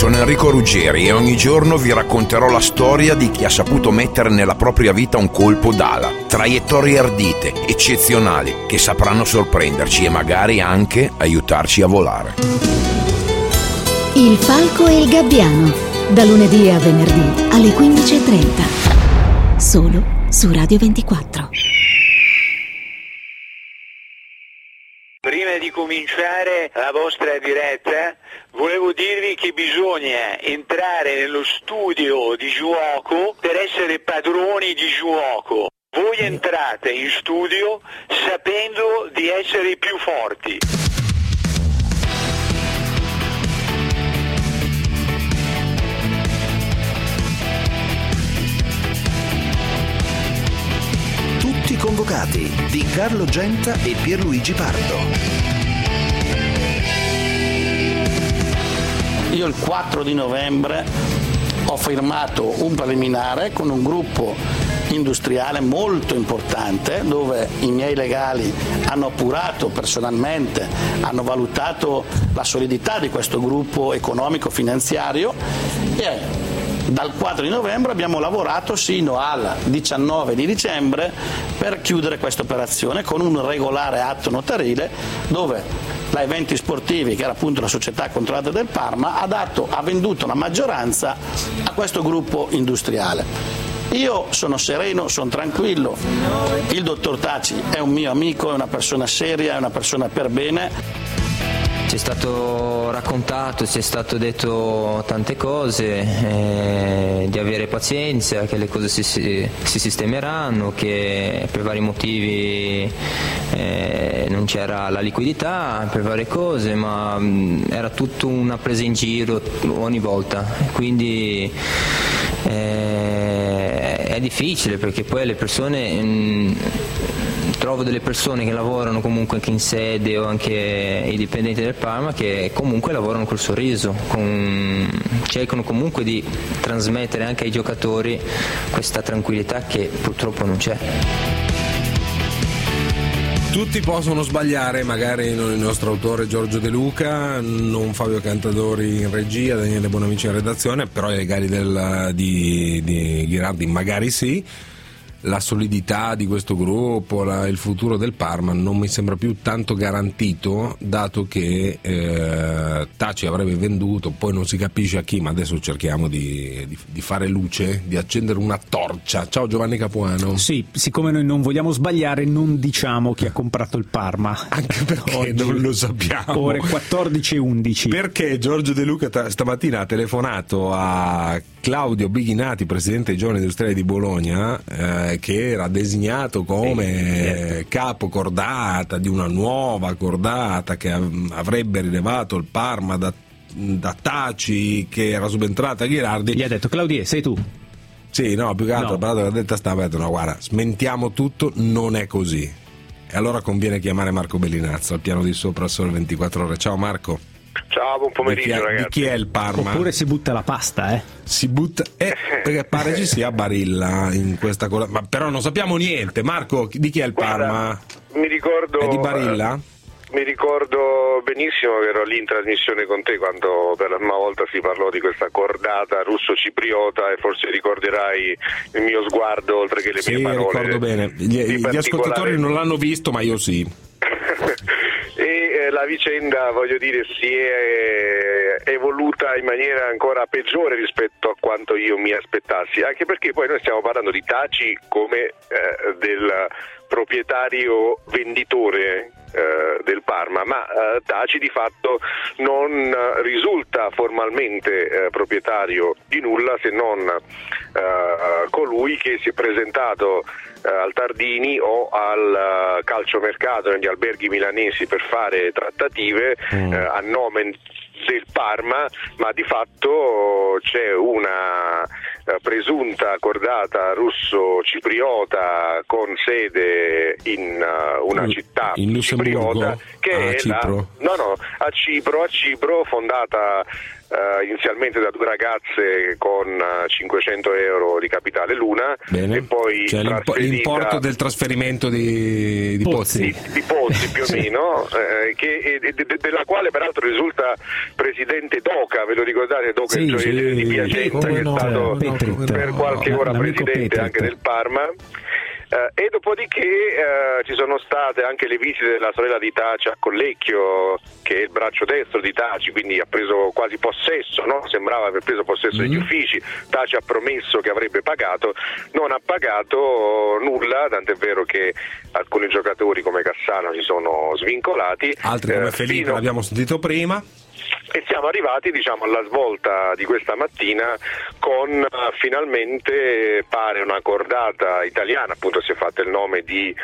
sono Enrico Ruggeri e ogni giorno vi racconterò la storia di chi ha saputo mettere nella propria vita un colpo d'ala. Traiettorie ardite, eccezionali, che sapranno sorprenderci e magari anche aiutarci a volare. Il Falco e il Gabbiano, da lunedì a venerdì alle 15:30, solo su Radio 24. Prima di cominciare la vostra diretta, volevo dirvi che bisogna entrare nello studio di giuoco per essere padroni di giuoco. Voi entrate in studio sapendo di essere i più forti. Tutti convocati di Carlo Genta e Pierluigi Pardo. Io il 4 di novembre ho firmato un preliminare con un gruppo industriale molto importante dove i miei legali hanno appurato personalmente, hanno valutato la solidità di questo gruppo economico-finanziario e dal 4 di novembre abbiamo lavorato sino al 19 di dicembre per chiudere questa operazione con un regolare atto notarile dove la Eventi Sportivi, che era appunto la società controllata del Parma, ha venduto la maggioranza a questo gruppo industriale. Io sono sereno, sono tranquillo, il dottor Taci è un mio amico, è una persona seria, è una persona per bene. Ci è stato raccontato, ci è stato detto tante cose, di avere pazienza, che le cose si sistemeranno, che per vari motivi non c'era la liquidità per varie cose, ma era tutto una presa in giro ogni volta. Quindi è difficile perché poi le persone... Trovo delle persone che lavorano comunque anche in sede o anche i dipendenti del Parma che comunque lavorano col sorriso, cercano comunque di trasmettere anche ai giocatori questa tranquillità che purtroppo non c'è. Tutti possono sbagliare, magari non il nostro autore Giorgio De Luca, non Fabio Cantadori in regia, Daniele Bonamici in redazione, però i legali di Ghirardi magari sì. La solidità di questo gruppo, il futuro del Parma non mi sembra più tanto garantito, dato che Taci avrebbe venduto, poi non si capisce a chi, ma adesso cerchiamo di fare luce, di accendere una torcia. Ciao Giovanni Capuano. Sì, siccome noi non vogliamo sbagliare, non diciamo chi ha comprato il Parma. Anche perché oggi, non lo sappiamo. Ore 14:11. Perché Giorgio De Luca stamattina ha telefonato a Claudio Bighinati, presidente dei Giovani Industriali di Bologna, che era designato come capo cordata di una nuova cordata che avrebbe rilevato il Parma da Taci, che era subentrata a Ghirardi. Gli ha detto: Claudio, sei tu? Sì, no, più che altro ha parlato con la detta stampa e ha detto: no, guarda, smentiamo tutto, non è così. E allora conviene chiamare Marco Bellinazzo al piano di sopra, Sole 24 Ore. Ciao Marco. Ciao, buon pomeriggio ragazzi. Di chi è il Parma? Oppure si butta la pasta, Si butta, perché pare ci sia Barilla in questa cosa, ma però non sappiamo niente. Marco, di chi è il Parma? Mi ricordo. È di Barilla? Mi ricordo benissimo che ero lì in trasmissione con te quando per la prima volta si parlò di questa cordata russo-cipriota e forse ricorderai il mio sguardo oltre che le mie parole. Sì, ricordo bene. Gli ascoltatori non l'hanno visto, ma io sì. E la vicenda, voglio dire, si è evoluta in maniera ancora peggiore rispetto a quanto io mi aspettassi, anche perché poi noi stiamo parlando di Taci come del proprietario venditore del Parma, ma Taci di fatto non risulta formalmente proprietario di nulla, se non colui che si è presentato al Tardini o al calciomercato negli alberghi milanesi per fare trattative a nome del Parma, ma di fatto c'è una presunta cordata russo-cipriota con sede in una città in cipriota che è Cipro. A Cipro, fondata inizialmente da due ragazze con 500 euro di capitale l'una. Bene. E poi cioè l'importo del trasferimento di Pozzi. Di Pozzi più o meno, della quale peraltro risulta presidente Doca, ve lo ricordate? Doca, il gioielliere di Piacenza, che è stato per qualche ora presidente anche del Parma. E dopodiché ci sono state anche le visite della sorella di Taci a Collecchio, che è il braccio destro di Taci, quindi ha preso quasi possesso, no? Sembrava aver preso possesso degli uffici. Taci ha promesso che avrebbe pagato, non ha pagato nulla, tant'è vero che alcuni giocatori come Cassano si sono svincolati, altri come Felipe l'abbiamo sentito prima. E siamo arrivati, diciamo, alla svolta di questa mattina con finalmente pare una cordata italiana, appunto si è fatto il nome di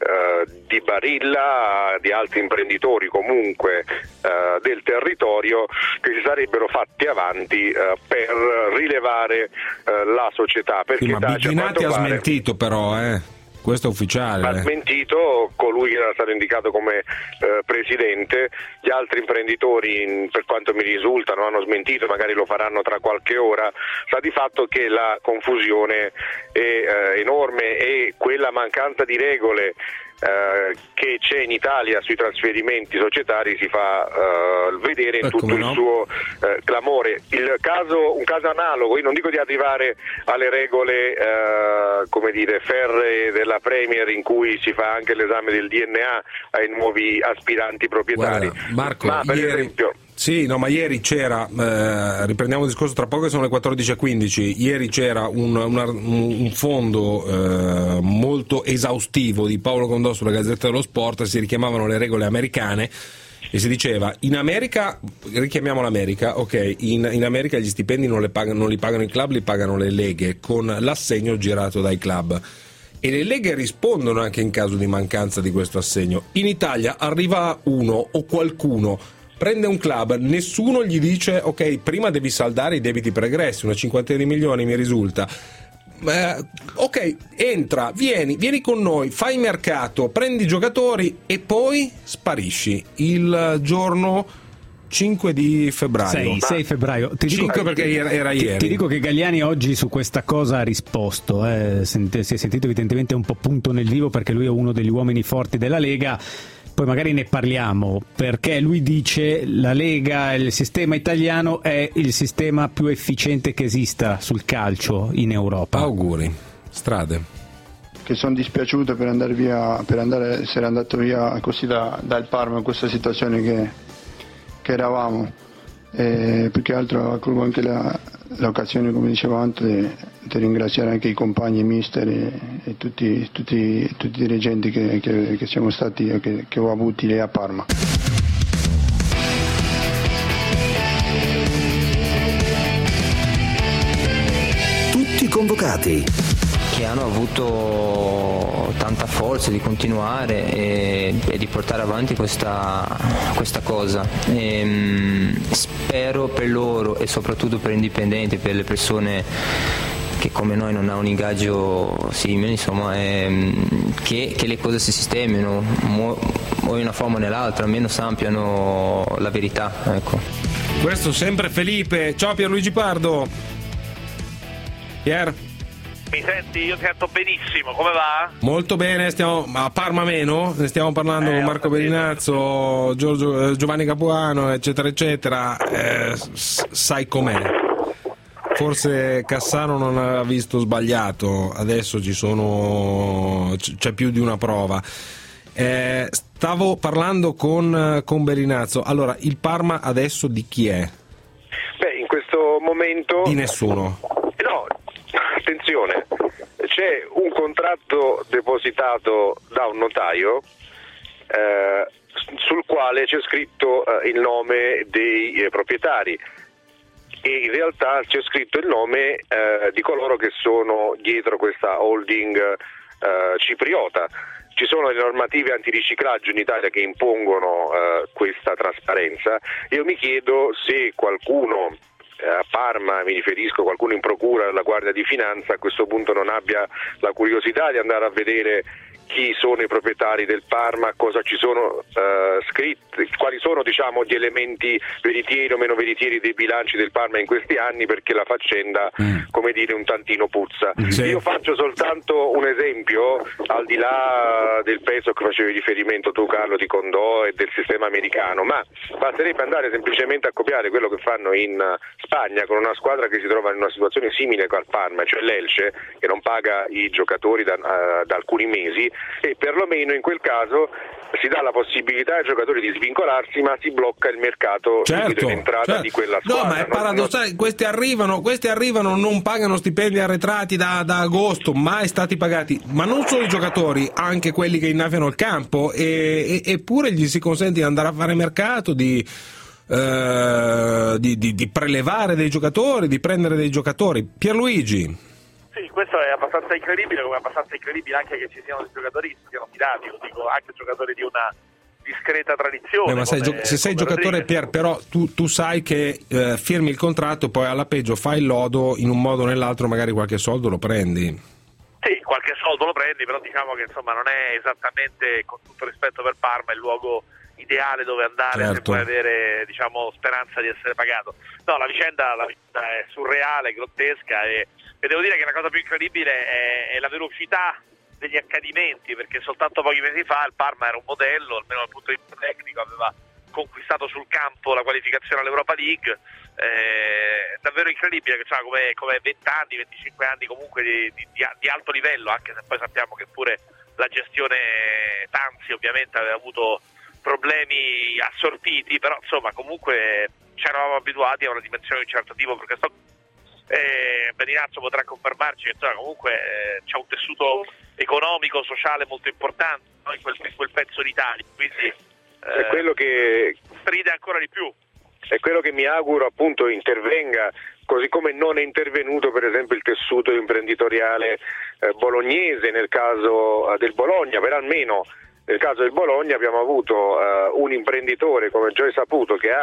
Barilla, di altri imprenditori comunque del territorio, che si sarebbero fatti avanti per rilevare la società. Perché ma Bigginatti ha smentito però, questo è ufficiale. Ha smentito colui che era stato indicato come presidente. Gli altri imprenditori, per quanto mi risulta, non hanno smentito, magari lo faranno tra qualche ora. Sta di fatto che la confusione è enorme e quella mancanza di regole che c'è in Italia sui trasferimenti societari si fa vedere in tutto il suo clamore. Un caso analogo, io non dico di arrivare alle regole come dire ferree della Premier, in cui si fa anche l'esame del DNA ai nuovi aspiranti proprietari. Guarda, Marco, ma per esempio ma ieri c'era, riprendiamo il discorso tra poco, sono le 14.15, ieri c'era un fondo molto esaustivo di Paolo Condò sulla Gazzetta dello Sport, si richiamavano le regole americane e si diceva: in America, richiamiamo l'America, ok, in America gli stipendi non li pagano i club, li pagano le leghe con l'assegno girato dai club. E le leghe rispondono anche in caso di mancanza di questo assegno. In Italia arriva uno o qualcuno, prende un club, nessuno gli dice ok, prima devi saldare i debiti pregressi, una 50 di milioni mi risulta. Ok, entra, vieni con noi, fai mercato, prendi i giocatori e poi sparisci il giorno 5 di febbraio. 6 febbraio. Ti 5 dico, perché era ieri. Ti dico che Galliani oggi su questa cosa ha risposto. Si è sentito evidentemente un po' punto nel vivo, perché lui è uno degli uomini forti della Lega. Poi magari ne parliamo, perché lui dice la Lega, il sistema italiano è il sistema più efficiente che esista sul calcio in Europa. Auguri. Strade. Che sono dispiaciuto per essere andato via così dal Parma in questa situazione che eravamo. Più che altro colgo anche l'occasione, come dicevo antes, di ringraziare anche i compagni mister e tutti i dirigenti che siamo stati, che ho avuti lì a Parma. Tutti convocati. Che hanno avuto tanta forza di continuare e di portare avanti questa cosa. Spero per loro e soprattutto per indipendenti, per le persone che come noi non hanno un ingaggio simile, insomma, che le cose si sistemino o in una forma o nell'altra, almeno sappiano la verità, ecco. Questo sempre Felipe. Ciao Pierluigi Pardo. Pier? Mi senti? Io sento benissimo, come va? Molto bene, a Parma meno, ne stiamo parlando con Marco Berinazzo, Giovanni Capuano, eccetera eccetera. Sai com'è? Forse Cassano non ha visto sbagliato, adesso c'è più di una prova. Stavo parlando con Berinazzo. Allora, il Parma adesso di chi è? Beh, in questo momento di nessuno. No, attenzione, c'è un contratto depositato da un notaio sul quale c'è scritto il nome dei proprietari, e in realtà c'è scritto il nome di coloro che sono dietro questa holding cipriota. Ci sono le normative antiriciclaggio in Italia che impongono questa trasparenza. Io mi chiedo se qualcuno a Parma, mi riferisco qualcuno in procura, alla Guardia di Finanza, a questo punto non abbia la curiosità di andare a vedere chi sono i proprietari del Parma, cosa ci sono scritti, quali sono gli elementi veritieri o meno veritieri dei bilanci del Parma in questi anni, perché la faccenda come dire un tantino puzza. Io faccio soltanto un esempio, al di là del peso che facevi riferimento tu Carlo di Condò e del sistema americano, ma basterebbe andare semplicemente a copiare quello che fanno in Spagna con una squadra che si trova in una situazione simile al Parma, cioè l'Elche, che non paga i giocatori da alcuni mesi, e perlomeno in quel caso si dà la possibilità ai giocatori di svincolarsi, ma si blocca il mercato di entrata di quella squadra. No, ma è paradossale, questi arrivano, non pagano stipendi arretrati da agosto, mai stati pagati, ma non solo i giocatori, anche quelli che innaffiano il campo, eppure gli si consente di andare a fare mercato, di prelevare dei giocatori, di prendere dei giocatori. Pierluigi. Sì, questo è abbastanza incredibile, come è abbastanza incredibile anche che ci siano dei giocatori che si siano fidati, lo dico, anche giocatori di una discreta tradizione. Ma se sei giocatore, però tu sai che firmi il contratto, poi alla peggio fai il lodo, in un modo o nell'altro magari qualche soldo lo prendi. Sì, qualche soldo lo prendi, però diciamo che insomma non è esattamente, con tutto rispetto per Parma, il luogo ideale dove andare se vuoi avere speranza di essere pagato. No, la vicenda è surreale, grottesca e devo dire che la cosa più incredibile è la velocità degli accadimenti, perché soltanto pochi mesi fa il Parma era un modello, almeno dal punto di vista tecnico, aveva conquistato sul campo la qualificazione all'Europa League. È davvero incredibile che come 20 anni, 25 anni comunque di alto livello, anche se poi sappiamo che pure la gestione Tanzi ovviamente aveva avuto problemi assortiti, però insomma comunque ci eravamo abituati a una dimensione di un certo tipo, perché Beninazzo potrà confermarci che comunque c'è un tessuto economico, sociale molto importante, no? in quel pezzo d'Italia, quindi è quello che stride ancora di più. È quello che mi auguro appunto intervenga, così come non è intervenuto per esempio il tessuto imprenditoriale bolognese nel caso del Bologna, per almeno nel caso del Bologna abbiamo avuto un imprenditore come Gioia Saputo che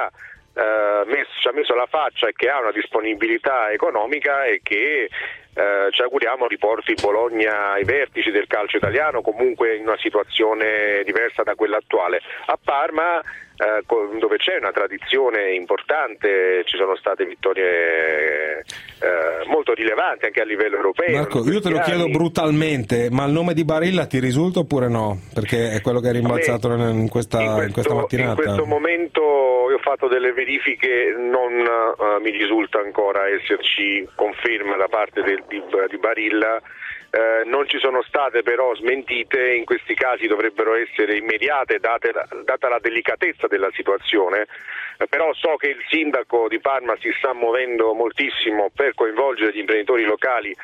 ci ha messo la faccia e che ha una disponibilità economica e che ci auguriamo riporti Bologna ai vertici del calcio italiano, comunque in una situazione diversa da quella attuale. A Parma, dove c'è una tradizione importante, ci sono state vittorie molto rilevanti anche a livello europeo. Marco, io te lo chiedo brutalmente, ma il nome di Barilla ti risulta oppure no? Perché è quello che è rimbalzato in questa mattinata. In questo momento io ho fatto delle verifiche, non mi risulta ancora esserci conferma da parte di Barilla. Non ci sono state però smentite, in questi casi dovrebbero essere immediate data la delicatezza della situazione, però so che il sindaco di Parma si sta muovendo moltissimo per coinvolgere gli imprenditori locali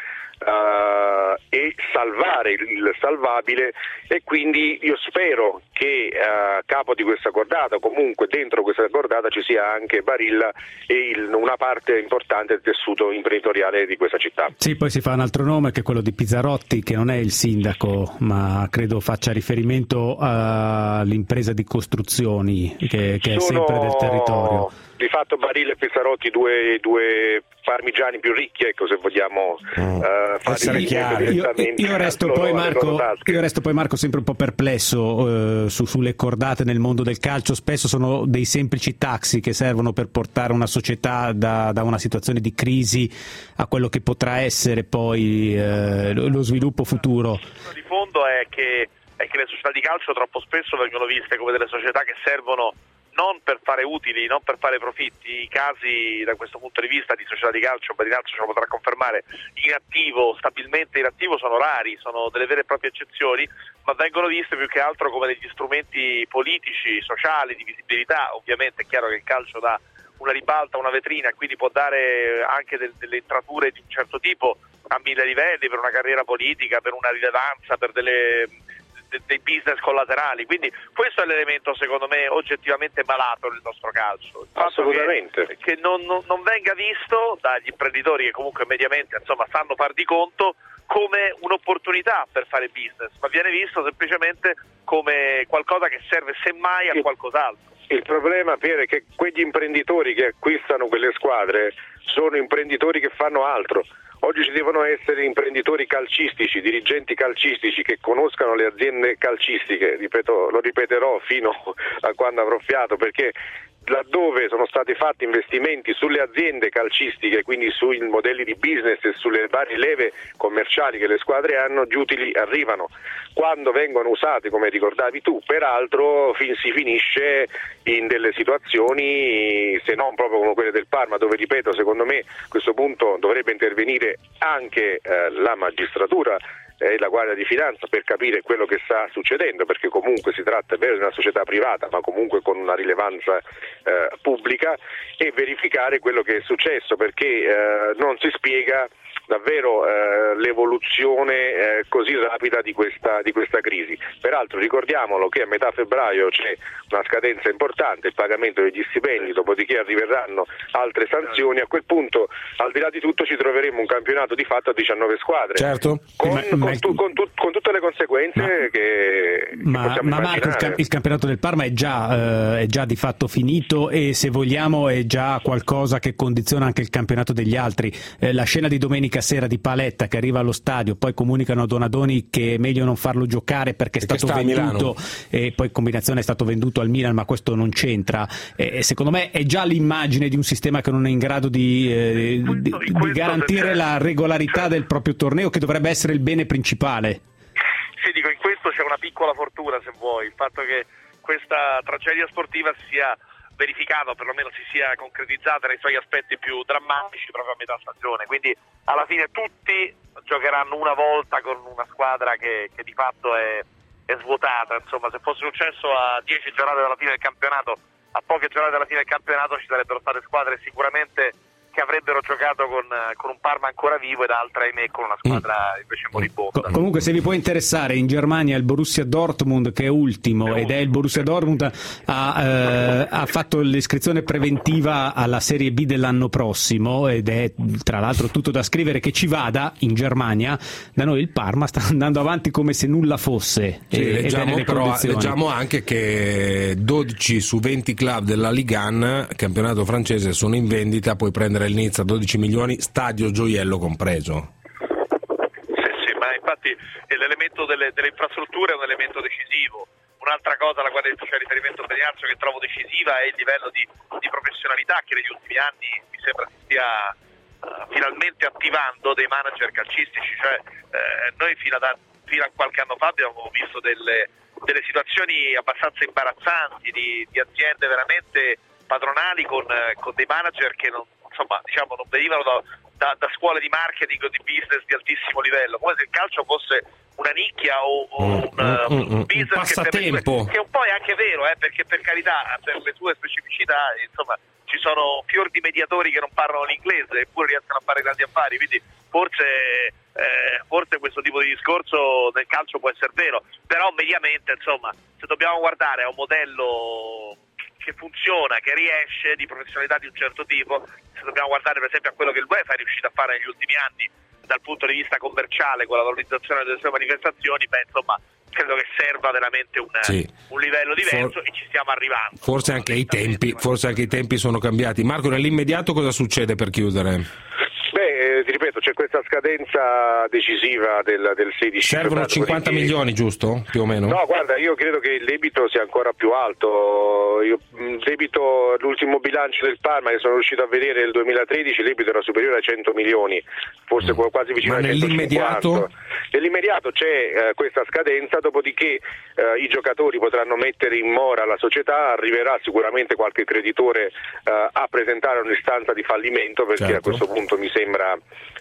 e salvare il salvabile, e quindi io spero che a capo di questa cordata, comunque dentro questa cordata, ci sia anche Barilla e una parte importante del tessuto imprenditoriale di questa città. Sì, poi si fa un altro nome che è quello di Pizzarotti, che non è il sindaco, ma credo faccia riferimento all'impresa di costruzioni che è sempre del territorio. Di fatto Barilla e Pizzarotti due parmigiani più ricchi, ecco, se vogliamo essere chiari. Io resto poi Marco sempre un po' perplesso sulle cordate nel mondo del calcio. Spesso sono dei semplici taxi che servono per portare una società da una situazione di crisi a quello che potrà essere poi lo sviluppo futuro. Di fondo è che le società di calcio troppo spesso vengono viste come delle società che servono non per fare utili, non per fare profitti. I casi da questo punto di vista di società di calcio, Beninazzo ce lo potrà confermare, stabilmente in attivo sono rari, sono delle vere e proprie eccezioni, ma vengono viste più che altro come degli strumenti politici, sociali, di visibilità. Ovviamente è chiaro che il calcio dà una ribalta, una vetrina, quindi può dare anche delle entrature di un certo tipo a 1000 livelli, per una carriera politica, per una rilevanza, per dei business collaterali, quindi questo è l'elemento secondo me oggettivamente malato nel nostro calcio. Assolutamente. Che non venga visto dagli imprenditori che comunque mediamente sanno far di conto come un'opportunità per fare business, ma viene visto semplicemente come qualcosa che serve semmai a qualcos'altro. Il problema, Pier, è che quegli imprenditori che acquistano quelle squadre sono imprenditori che fanno altro. Oggi ci devono essere imprenditori calcistici, dirigenti calcistici che conoscano le aziende calcistiche, lo ripeterò fino a quando avrò fiato, perché laddove sono stati fatti investimenti sulle aziende calcistiche, quindi sui modelli di business e sulle varie leve commerciali che le squadre hanno, gli utili arrivano. Quando vengono usati, come ricordavi tu, peraltro si finisce in delle situazioni, se non proprio come quelle del Parma, dove, ripeto, secondo me a questo punto dovrebbe intervenire anche la magistratura e la Guardia di Finanza per capire quello che sta succedendo, perché comunque si tratta, è vero, di una società privata, ma comunque con una rilevanza pubblica, e verificare quello che è successo, perché non si spiega davvero l'evoluzione così rapida di questa crisi. Peraltro ricordiamolo che a metà febbraio c'è una scadenza importante, il pagamento degli stipendi, dopodiché arriveranno altre sanzioni. A quel punto, al di là di tutto, ci troveremo un campionato di fatto a 19 squadre, certo, con tutte le conseguenze che possiamo immaginare. Marco, il campionato del Parma è già di fatto finito, e se vogliamo è già qualcosa che condiziona anche il campionato degli altri. La scena di domenica sera di Paletta che arriva allo stadio, poi comunicano a Donadoni che è meglio non farlo giocare perché è stato venduto, e poi combinazione è stato venduto al Milan, ma questo non c'entra. Secondo me è già l'immagine di un sistema che non è in grado di garantire la regolarità del proprio torneo, che dovrebbe essere il bene principale. Sì, dico, in questo c'è una piccola fortuna, se vuoi, il fatto che questa tragedia sportiva si sia verificata, o perlomeno si sia concretizzata nei suoi aspetti più drammatici proprio a metà stagione, quindi alla fine tutti giocheranno una volta con una squadra che di fatto è svuotata. Insomma, se fosse successo a 10 giornate dalla fine del campionato, a poche giornate dalla fine del campionato, ci sarebbero state squadre sicuramente che avrebbero giocato con un Parma ancora vivo ed altre, ahimè, con una squadra invece moribonda. Comunque, se vi può interessare, in Germania il Borussia Dortmund, che è ultimo, ed è il Borussia Dortmund, ha fatto l'iscrizione preventiva alla Serie B dell'anno prossimo, ed è tra l'altro tutto da scrivere che ci vada in Germania. Da noi il Parma sta andando avanti come se nulla fosse. Sì, leggiamo anche che 12 su 20 club della Ligue 1, campionato francese, sono in vendita. Puoi prendere il Nizza 12 milioni, stadio gioiello compreso. Sì, ma infatti l'elemento delle infrastrutture è un elemento decisivo. Un'altra cosa alla quale faceva riferimento Beniazzo, che trovo decisiva, è il livello di professionalità che negli ultimi anni mi sembra si stia finalmente attivando dei manager calcistici. Cioè, noi fino a qualche anno fa abbiamo visto delle situazioni abbastanza imbarazzanti di aziende veramente padronali con dei manager che non venivano da scuole di marketing o di business di altissimo livello, come se il calcio fosse una nicchia o un business, un passatempo, che un po' è anche vero, perché per carità, per le sue specificità, insomma, ci sono fior di mediatori che non parlano l'inglese eppure riescono a fare grandi affari, quindi forse questo tipo di discorso nel calcio può essere vero, però mediamente, insomma, se dobbiamo guardare a un modello che funziona, che riesce, di professionalità di un certo tipo, se dobbiamo guardare per esempio a quello che l'UEFA è riuscito a fare negli ultimi anni dal punto di vista commerciale con la valorizzazione delle sue manifestazioni, insomma, credo che serva veramente un livello diverso, e ci stiamo arrivando. Forse anche i tempi sono cambiati. Marco, nell'immediato cosa succede per chiudere? Ti ripeto, c'è questa scadenza decisiva del 16. Servono 50 milioni, giusto? Più o meno? No, guarda, io credo che il debito sia ancora più alto. Il debito, l'ultimo bilancio del Parma che sono riuscito a vedere nel 2013, il debito era superiore ai 100 milioni, forse quasi vicino ai 150. Nell'immediato c'è questa scadenza, dopodiché i giocatori potranno mettere in mora la società, arriverà sicuramente qualche creditore a presentare un'istanza di fallimento, perché certo, a questo punto mi sembra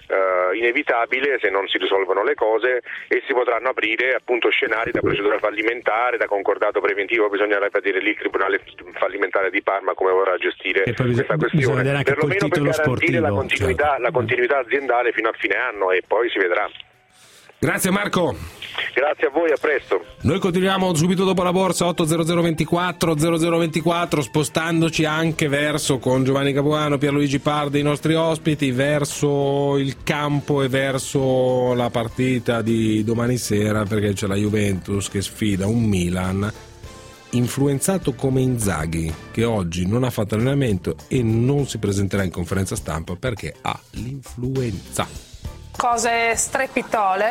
inevitabile se non si risolvono le cose, e si potranno aprire appunto scenari da procedura fallimentare, da concordato preventivo. Bisognerà vedere lì il Tribunale fallimentare di Parma come vorrà gestire questa questione, perlomeno per garantire la continuità aziendale fino a fine anno, e poi si vedrà. Grazie Marco. Grazie a voi, a presto. Noi continuiamo subito dopo la borsa 80024, spostandoci anche verso, con Giovanni Capuano, Pierluigi Pardi, i nostri ospiti, verso il campo e verso la partita di domani sera, perché c'è la Juventus che sfida un Milan influenzato come Inzaghi, che oggi non ha fatto allenamento e non si presenterà in conferenza stampa perché ha l'influenza. Cose strepitole.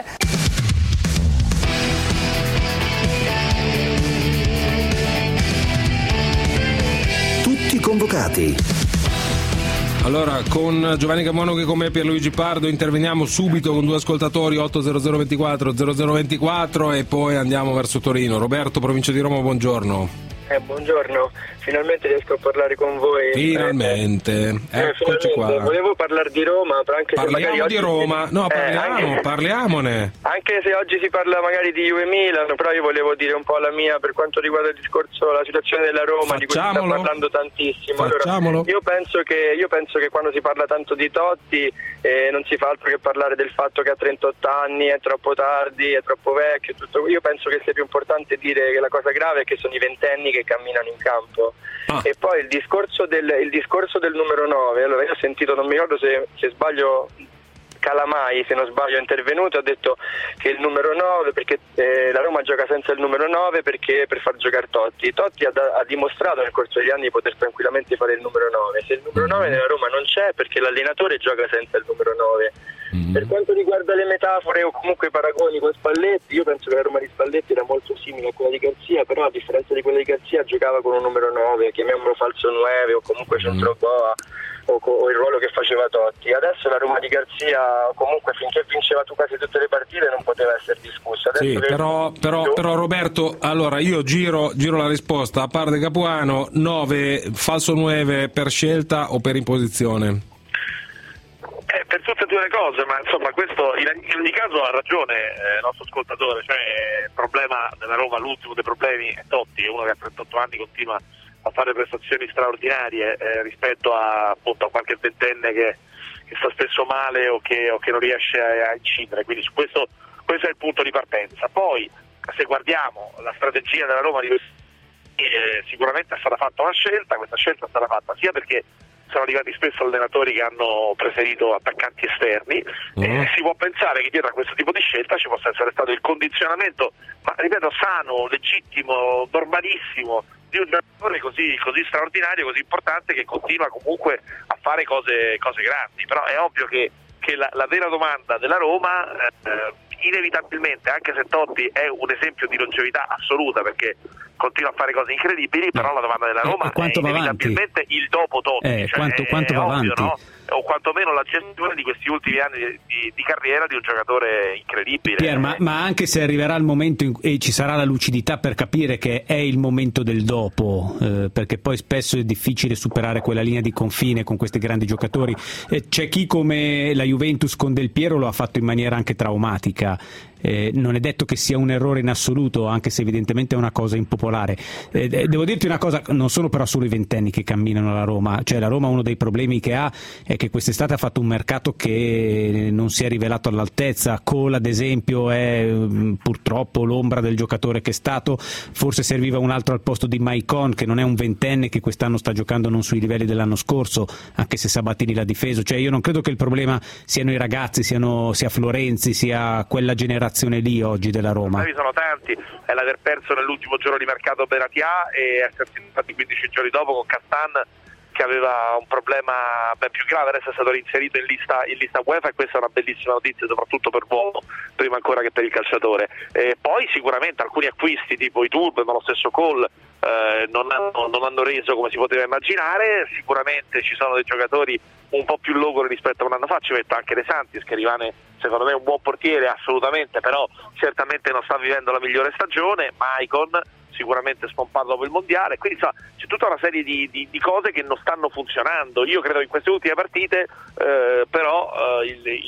Tutti convocati. Allora, con Giovanni Camuano che con me, Pierluigi Pardo, interveniamo subito con due ascoltatori, 80024 0024, e poi andiamo verso Torino. Roberto, provincia di Roma, buongiorno. Buongiorno, finalmente riesco a parlare con voi. Finalmente, eccoci qua. Volevo parlare di Roma, anche parliamo se di Roma, no, parliamone. Anche se oggi si parla magari di Juve Milan, però io volevo dire un po' la mia per quanto riguarda il discorso, la situazione della Roma, di cui si sta parlando tantissimo. Allora, io penso che quando si parla tanto di Totti non si fa altro che parlare del fatto che ha 38 anni, è troppo tardi, è troppo vecchio, tutto. Io penso che sia più importante dire che la cosa grave è che sono i ventenni che camminano in campo. E poi il discorso del numero 9, allora io ho sentito, non mi ricordo se sbaglio, Calamai, se non sbaglio, è intervenuto e ha detto che il numero 9, perché la Roma gioca senza il numero 9 perché per far giocare Totti ha dimostrato nel corso degli anni di poter tranquillamente fare il numero 9. Se il numero 9 nella Roma non c'è, perché l'allenatore gioca senza il numero 9. Per quanto riguarda le metafore o comunque i paragoni con Spalletti, io penso che la Roma di Spalletti era molto simile a quella di Garzia, però a differenza di quella di Garzia giocava con un numero 9, chiamiamolo falso 9 o comunque centroboa o il ruolo che faceva Totti. Adesso la Roma di Garzia comunque finché vinceva tu quasi tutte le partite non poteva essere discussa. Sì, però Roberto, allora io giro la risposta, a parte Capuano, 9, falso 9 per scelta o per imposizione? Per tutte e due le cose, ma insomma questo in ogni caso ha ragione il nostro ascoltatore, cioè il problema della Roma, l'ultimo dei problemi è Totti, è uno che a 38 anni continua a fare prestazioni straordinarie rispetto a qualche ventenne che sta spesso male o che non riesce a incidere, quindi su questo è il punto di partenza. Poi se guardiamo la strategia della Roma sicuramente è stata fatta una scelta, questa scelta è stata fatta sia perché sono arrivati spesso allenatori che hanno preferito attaccanti esterni e si può pensare che dietro a questo tipo di scelta ci possa essere stato il condizionamento, ma ripeto, sano, legittimo, normalissimo, di un giocatore così straordinario, così importante, che continua comunque a fare cose grandi. Però è ovvio che la vera domanda della Roma inevitabilmente, anche se Totti è un esempio di longevità assoluta perché continua a fare cose incredibili, però la domanda della Roma è inevitabilmente il dopo Totti, quanto va avanti, no? O quantomeno la gestione di questi ultimi anni di carriera di un giocatore incredibile. Pier, ma anche se arriverà il momento e ci sarà la lucidità per capire che è il momento del dopo, perché poi spesso è difficile superare quella linea di confine con questi grandi giocatori. C'è chi come la Juventus con Del Piero lo ha fatto in maniera anche traumatica. Non è detto che sia un errore in assoluto, anche se evidentemente è una cosa impopolare. Devo dirti una cosa, non sono però solo i ventenni che camminano alla Roma, cioè la Roma uno dei problemi che ha è che quest'estate ha fatto un mercato che non si è rivelato all'altezza. Cole ad esempio è purtroppo l'ombra del giocatore che è stato, forse serviva un altro al posto di Maicon, che non è un ventenne, che quest'anno sta giocando non sui livelli dell'anno scorso, anche se Sabatini l'ha difeso. Cioè io non credo che il problema siano i ragazzi, sia Florenzi, sia quella generazione lì oggi della Roma. Sono tanti, è l'aver perso nell'ultimo giorno di mercato Benatia e essersi stati 15 giorni dopo con Castan che aveva un problema ben più grave, adesso è stato reinserito in lista UEFA e questa è una bellissima notizia soprattutto per l'uomo, prima ancora che per il calciatore. Poi sicuramente alcuni acquisti tipo i Turbe, ma lo stesso Cole non hanno reso come si poteva immaginare. Sicuramente ci sono dei giocatori un po' più logori rispetto a un anno fa, ci metto anche De Santis, che rimane secondo me un buon portiere assolutamente, però certamente non sta vivendo la migliore stagione. Maicon sicuramente spompato dopo il mondiale, quindi c'è tutta una serie di cose che non stanno funzionando. Io credo in queste ultime partite però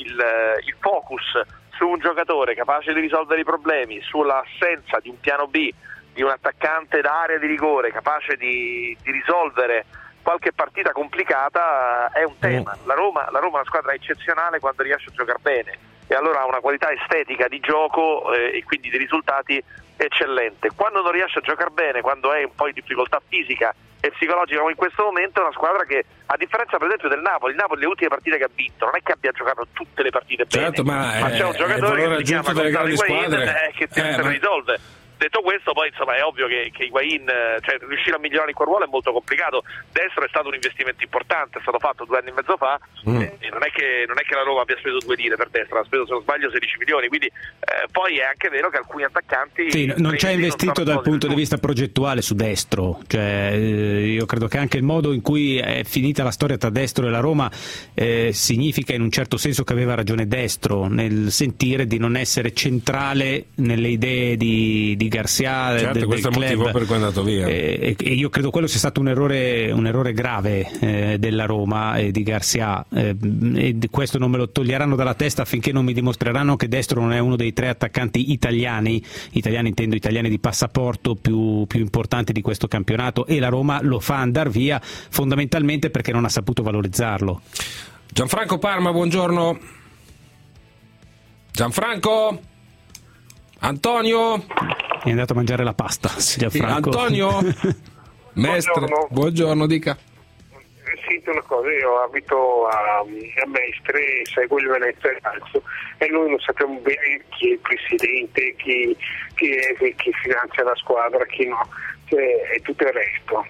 il focus su un giocatore capace di risolvere i problemi, sull'assenza di un piano B, di un attaccante da area di rigore capace di risolvere qualche partita complicata è un tema. La Roma è una squadra eccezionale quando riesce a giocare bene e allora ha una qualità estetica di gioco e quindi di risultati eccellente. Quando non riesce a giocare bene, quando è un po' in difficoltà fisica e psicologica come in questo momento, è una squadra che, a differenza per esempio del Napoli, le ultime partite che ha vinto non è che abbia giocato tutte le partite bene, certo, ma c'è un giocatore che si chiama delle grandi squadre che se risolve. Detto questo, poi insomma è ovvio che Higuaín, cioè riuscire a migliorare in quel ruolo è molto complicato. Destro è stato un investimento importante, è stato fatto 2 anni e mezzo fa, e non è che la Roma abbia speso 2 lire per Destro, ha speso, se non sbaglio, 16 milioni, quindi poi è anche vero che alcuni attaccanti non ci ha investito dal punto di vista progettuale su Destro, cioè io credo che anche il modo in cui è finita la storia tra Destro e la Roma significa in un certo senso che aveva ragione Destro nel sentire di non essere centrale nelle idee di Garcia, certo, questo è il motivo per cui è andato via, e io credo quello sia stato un errore grave della Roma e di Garcia, e questo non me lo toglieranno dalla testa finché non mi dimostreranno che Destro non è uno dei 3 attaccanti italiani intendo italiani di passaporto più importanti di questo campionato, e la Roma lo fa andare via fondamentalmente perché non ha saputo valorizzarlo. Gianfranco Parma, buongiorno. Gianfranco? Antonio? È andato a mangiare la pasta. Gianfranco. Antonio? Mestre, buongiorno, dica. Senti una cosa, io abito a Mestre, seguo il Venezia Calcio, e noi non sappiamo bene chi è il presidente, chi finanzia la squadra, chi no, e tutto il resto.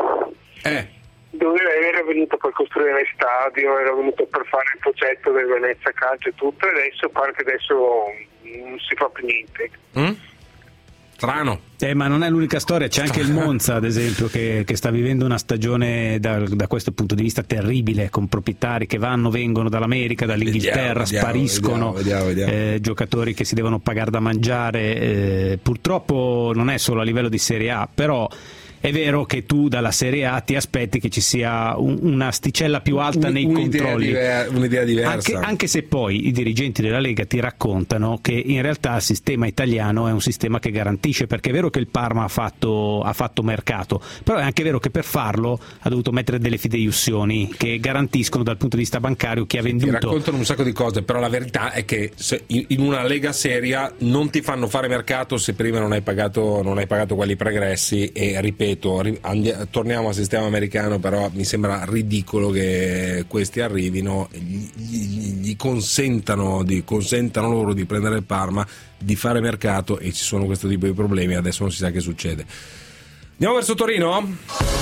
Era venuto per costruire stadio, era venuto per fare il progetto del Venezia Calcio e tutto, e adesso pare che adesso non si fa più niente. Strano. Ma non è l'unica storia, c'è anche il Monza ad esempio che sta vivendo una stagione da questo punto di vista terribile, con proprietari che vengono dall'America, dall'Inghilterra, spariscono, vediamo. Giocatori che si devono pagare da mangiare, purtroppo non è solo a livello di Serie A, però è vero che tu dalla Serie A ti aspetti che ci sia una sticella più alta nei controlli, un'idea diversa, anche se poi i dirigenti della Lega ti raccontano che in realtà il sistema italiano è un sistema che garantisce, perché è vero che il Parma ha fatto mercato, però è anche vero che per farlo ha dovuto mettere delle fideiussioni che garantiscono dal punto di vista bancario chi ha venduto. Ti raccontano un sacco di cose, però la verità è che in una Lega seria non ti fanno fare mercato se prima non hai pagato quelli pregressi, e ripeto, torniamo al sistema americano, però mi sembra ridicolo che questi arrivino, gli consentano loro di prendere il Parma, di fare mercato, e ci sono questo tipo di problemi. Adesso non si sa che succede. Andiamo verso Torino?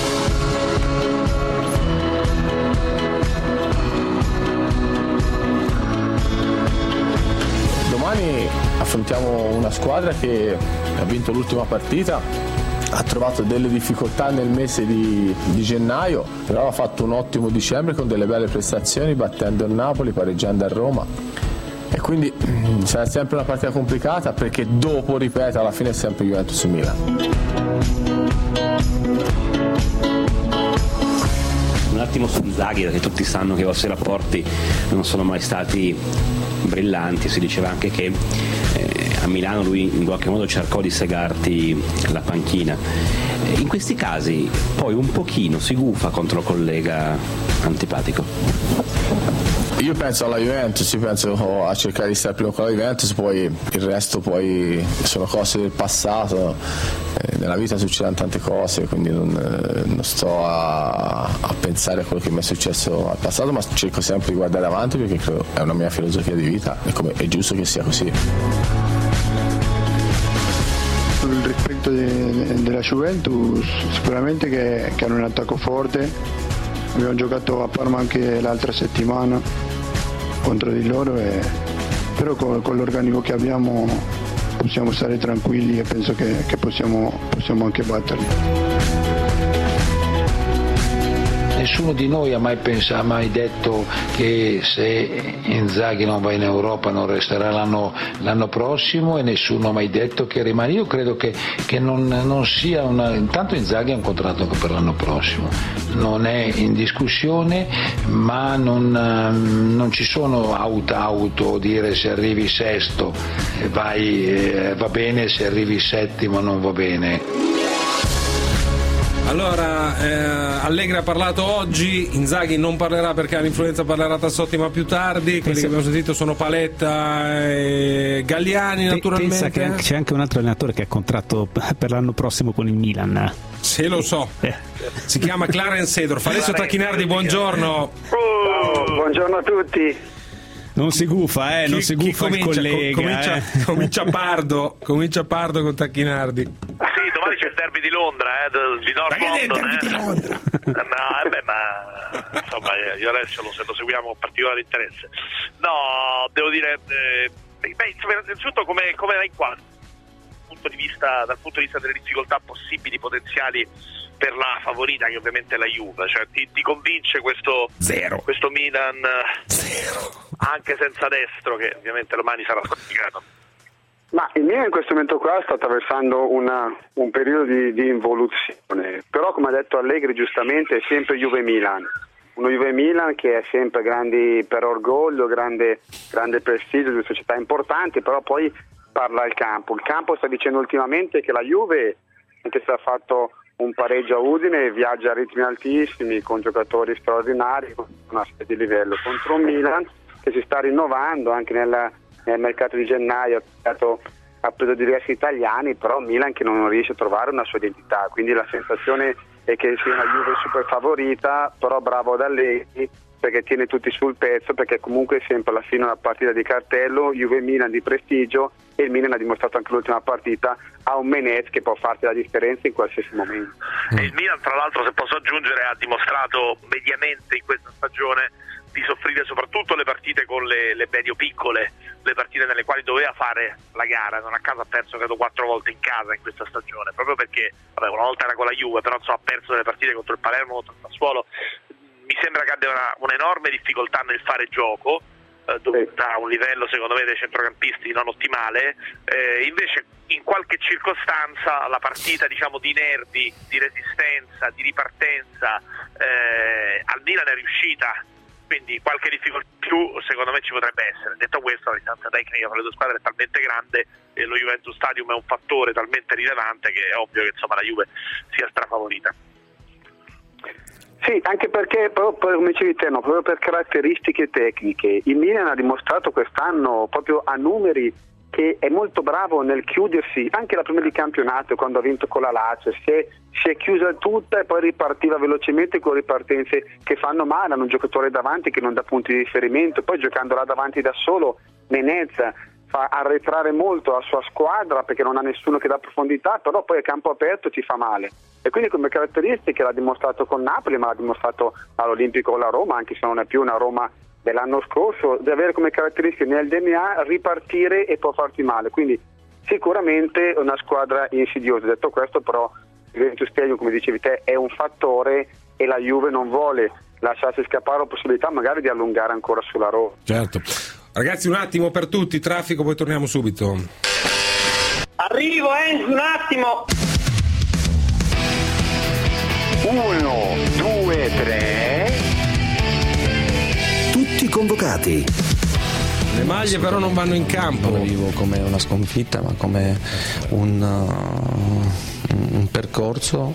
Domani affrontiamo una squadra che ha vinto l'ultima partita, ha trovato delle difficoltà nel mese di gennaio, però ha fatto un ottimo dicembre con delle belle prestazioni, battendo il Napoli, pareggiando a Roma, e quindi sarà sempre una partita complicata, perché dopo, ripeto, alla fine è sempre Juventus e Milan. Un attimo su Inzaghi, perché tutti sanno che i vostri rapporti non sono mai stati brillanti, si diceva anche che a Milano lui in qualche modo cercò di segarti la panchina. In questi casi poi un pochino si gufa contro il collega antipatico. Io penso alla Juventus, penso a cercare di stare prima con la Juventus, poi il resto poi sono cose del passato, nella vita succedono tante cose, quindi non sto a pensare a quello che mi è successo al passato, ma cerco sempre di guardare avanti, perché credo è una mia filosofia di vita e è giusto che sia così. Sul rispetto della Juventus, sicuramente che hanno un attacco forte. Abbiamo giocato a Parma anche l'altra settimana contro di loro, però con l'organico che abbiamo possiamo stare tranquilli, e penso che possiamo anche batterli. Nessuno di noi ha mai detto che se Inzaghi non va in Europa non resterà l'anno prossimo, e nessuno ha mai detto che rimane. Io credo che non sia intanto Inzaghi ha un contratto per l'anno prossimo, non è in discussione, ma non ci sono auto dire se arrivi sesto va bene, se arrivi settimo non va bene. Allora, Allegri ha parlato oggi, Inzaghi non parlerà perché l'influenza, parlerà Tassotti ma più tardi. Quelli che abbiamo sentito sono Paletta e Galliani, naturalmente. Pensa che c'è anche un altro allenatore che ha contratto per l'anno prossimo con il Milan. Se lo so, si chiama Clarence Seedorf. Alessio Tacchinardi, buongiorno. Buongiorno a tutti. Non si gufa, non si gufa il collega. Comincia Pardo con Tacchinardi. Sì, domani c'è il derby di Londra, di North London. Ma insomma io adesso lo seguiamo con particolare interesse. No, devo dire, innanzitutto come la inquadri dal punto di vista delle difficoltà possibili, potenziali per la favorita, che ovviamente è la Juve, cioè ti convince questo Milan anche senza destro, che ovviamente domani sarà squalificato? Ma il Milan in questo momento qua sta attraversando un periodo di involuzione, però come ha detto Allegri giustamente è sempre Juve-Milan, uno Juve-Milan che è sempre grandi per orgoglio, grande prestigio di società importanti, però poi parla il campo sta dicendo ultimamente che la Juve, anche se ha fatto un pareggio a Udine, viaggia a ritmi altissimi con giocatori straordinari, con una serie di livello, contro un Milan che si sta rinnovando anche nel mercato di gennaio, ha preso diversi italiani, però Milan che non riesce a trovare una sua identità, quindi la sensazione è che sia una Juve super favorita, però bravo ad Allegri perché tiene tutti sul pezzo, perché comunque è sempre alla fine una partita di cartello, Juve-Milan di prestigio, e il Milan ha dimostrato anche l'ultima partita, ha un Menez che può farti la differenza in qualsiasi momento. E il Milan, tra l'altro, se posso aggiungere, ha dimostrato mediamente in questa stagione di soffrire soprattutto le partite con le medio-piccole, le partite nelle quali doveva fare la gara. Non a caso ha perso credo 4 volte in casa in questa stagione, proprio perché una volta era con la Juve, però ha perso delle partite contro il Palermo, contro il Sassuolo. Mi sembra che abbia un'enorme difficoltà nel fare gioco, dovuta a un livello secondo me dei centrocampisti non ottimale, invece in qualche circostanza la partita di nervi, di resistenza, di ripartenza al Milan è riuscita, quindi qualche difficoltà più secondo me ci potrebbe essere. Detto questo, la distanza tecnica tra le due squadre è talmente grande e lo Juventus Stadium è un fattore talmente rilevante che è ovvio che la Juve sia strafavorita. Sì, anche perché proprio come dicevi te, proprio per caratteristiche tecniche il Milan ha dimostrato quest'anno proprio a numeri che è molto bravo nel chiudersi, anche la prima di campionato quando ha vinto con la Lazio si è chiusa tutta e poi ripartiva velocemente con ripartenze che fanno male, hanno un giocatore davanti che non dà punti di riferimento, poi giocando là davanti da solo Menez fa arretrare molto la sua squadra perché non ha nessuno che dà profondità, però poi a campo aperto ci fa male, e quindi come caratteristiche l'ha dimostrato con Napoli, ma l'ha dimostrato all'Olimpico con la Roma, anche se non è più una Roma dell'anno scorso, di avere come caratteristiche nel DNA ripartire e può farti male, quindi sicuramente una squadra insidiosa. Detto questo, però il Juventus Stadium, come dicevi te, è un fattore e la Juve non vuole lasciarsi scappare la possibilità magari di allungare ancora sulla Roma. Certo. Ragazzi, un attimo per tutti, traffico, poi torniamo subito. Arrivo, un attimo. 1, 2, 3. Tutti convocati. Le maglie però non vanno in campo. Non lo vivo come una sconfitta, ma come un percorso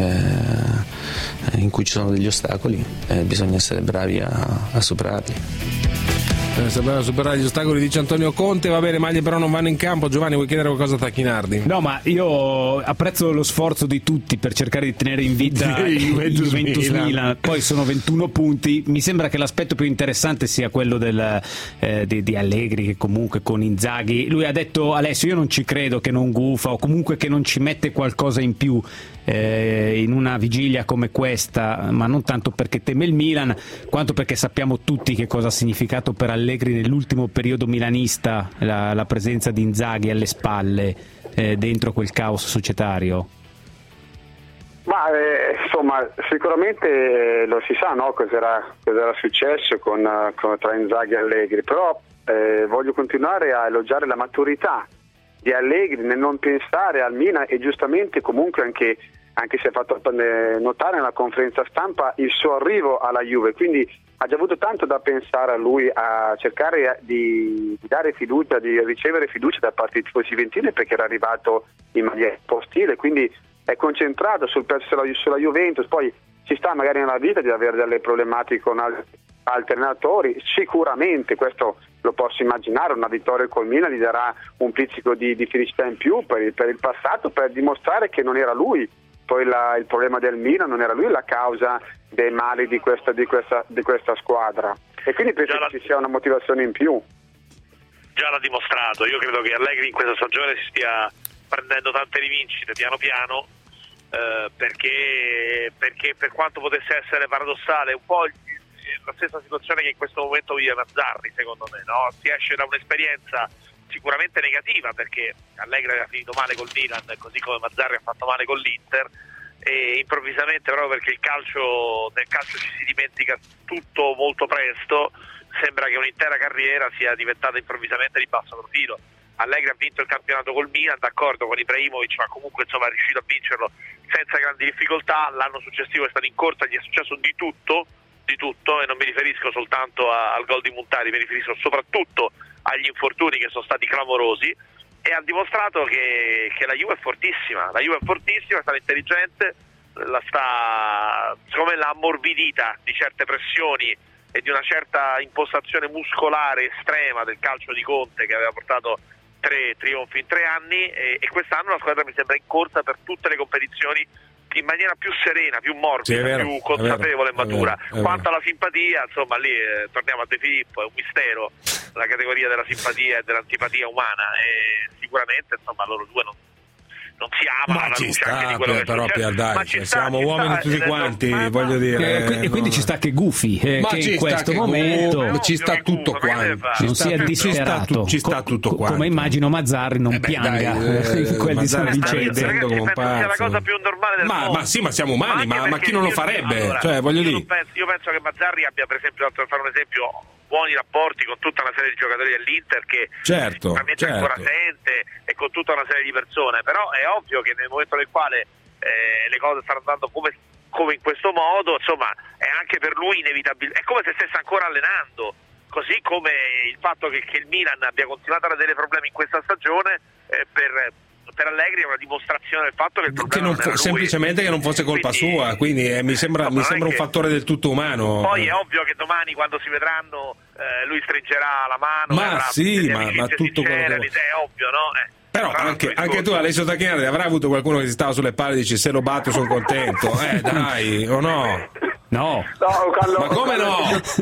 in cui ci sono degli ostacoli e bisogna essere bravi a superarli. Sembrava superare gli ostacoli, dice Antonio Conte. Va bene, maglie però non vanno in campo. Giovanni, vuoi chiedere qualcosa a Tacchinardi? No, ma io apprezzo lo sforzo di tutti per cercare di tenere in vita il Juventus Milan. Poi sono 21 punti. Mi sembra che l'aspetto più interessante sia quello di Allegri, che comunque con Inzaghi, lui ha detto: Alessio, io non ci credo che non gufa o comunque che non ci mette qualcosa in più in una vigilia come questa, ma non tanto perché teme il Milan quanto perché sappiamo tutti che cosa ha significato per Allegri nell'ultimo periodo milanista la presenza di Inzaghi alle spalle dentro quel caos societario. Ma insomma sicuramente lo si sa, no? Cos'era successo tra Inzaghi e Allegri, però voglio continuare a elogiare la maturità di Allegri nel non pensare al Milan, e giustamente comunque anche se ha fatto notare nella conferenza stampa il suo arrivo alla Juve, quindi ha già avuto tanto da pensare a lui, a cercare di dare fiducia, di ricevere fiducia da parte dei tifosi juventini, perché era arrivato in maniera ostile, quindi è concentrato sul pezzo sulla Juventus. Poi ci sta magari nella vita di avere delle problematiche con altri allenatori, sicuramente questo lo posso immaginare, una vittoria col Milan gli darà un pizzico di felicità in più per il passato, per dimostrare che non era lui poi il problema del Milan, non era lui la causa dei mali di questa squadra. e quindi penso che ci sia una motivazione in più. Già l'ha dimostrato. Io credo che Allegri in questa stagione si stia prendendo tante rivincite piano piano, perché per quanto potesse essere paradossale, un po' la stessa situazione che in questo momento vive Mazzarri, secondo me, no? Si esce da un'esperienza sicuramente negativa, perché Allegri aveva finito male col Milan, così come Mazzarri ha fatto male con l'Inter, e improvvisamente, proprio perché nel calcio ci si dimentica tutto molto presto, sembra che un'intera carriera sia diventata improvvisamente di basso profilo. Allegri ha vinto il campionato col Milan, d'accordo, con Ibrahimovic, ma comunque insomma è riuscito a vincerlo senza grandi difficoltà. L'anno successivo è stato in corsa, gli è successo di tutto, e non mi riferisco soltanto al gol di Muntari, mi riferisco soprattutto agli infortuni che sono stati clamorosi, e ha dimostrato che la Juve è fortissima, è stata intelligente, secondo me l'ha ammorbidita di certe pressioni e di una certa impostazione muscolare estrema del calcio di Conte, che aveva portato 3 trionfi in 3 anni, e quest'anno la squadra mi sembra in corsa per tutte le competizioni in maniera più serena, più morbida, più consapevole e matura. Quanto alla simpatia, insomma, lì torniamo a De Filippo, è un mistero la categoria della simpatia e dell'antipatia umana, e sicuramente insomma loro due non si amano alla luce anche di quello che però succede, dai, siamo uomini tutti quanti, voglio dire, e quindi ci sta che gufi, che in questo momento ci sta tutto quanto, non sia disperato, ci sta tutto quanto, come immagino Mazzarri non pianga in quel di San Vincenzo. È la cosa più normale del mondo. Ma sì, ma siamo umani, ma chi non lo farebbe? Allora, cioè, voglio dire, io penso che Mazzarri abbia, per esempio, per fare un esempio, buoni rapporti con tutta una serie di giocatori dell'Inter, che sicuramente ancora sente, e con tutta una serie di persone, però è ovvio che nel momento nel quale le cose stanno andando come in questo modo, insomma, è anche per lui inevitabile, è come se stesse ancora allenando, così come il fatto che il Milan abbia continuato ad avere problemi in questa stagione, per Allegri è una dimostrazione del fatto che il problema non era semplicemente che non fosse colpa sua, quindi mi sembra un fattore del tutto umano. Poi è ovvio che domani, quando si vedranno, lui stringerà la mano, ma tutto quello che è ovvio, no? Però anche tu, Alessio Tacchinardi, avrai avuto qualcuno che si stava sulle palle e dici: se lo batto sono contento, dai, o no? No, ma come no?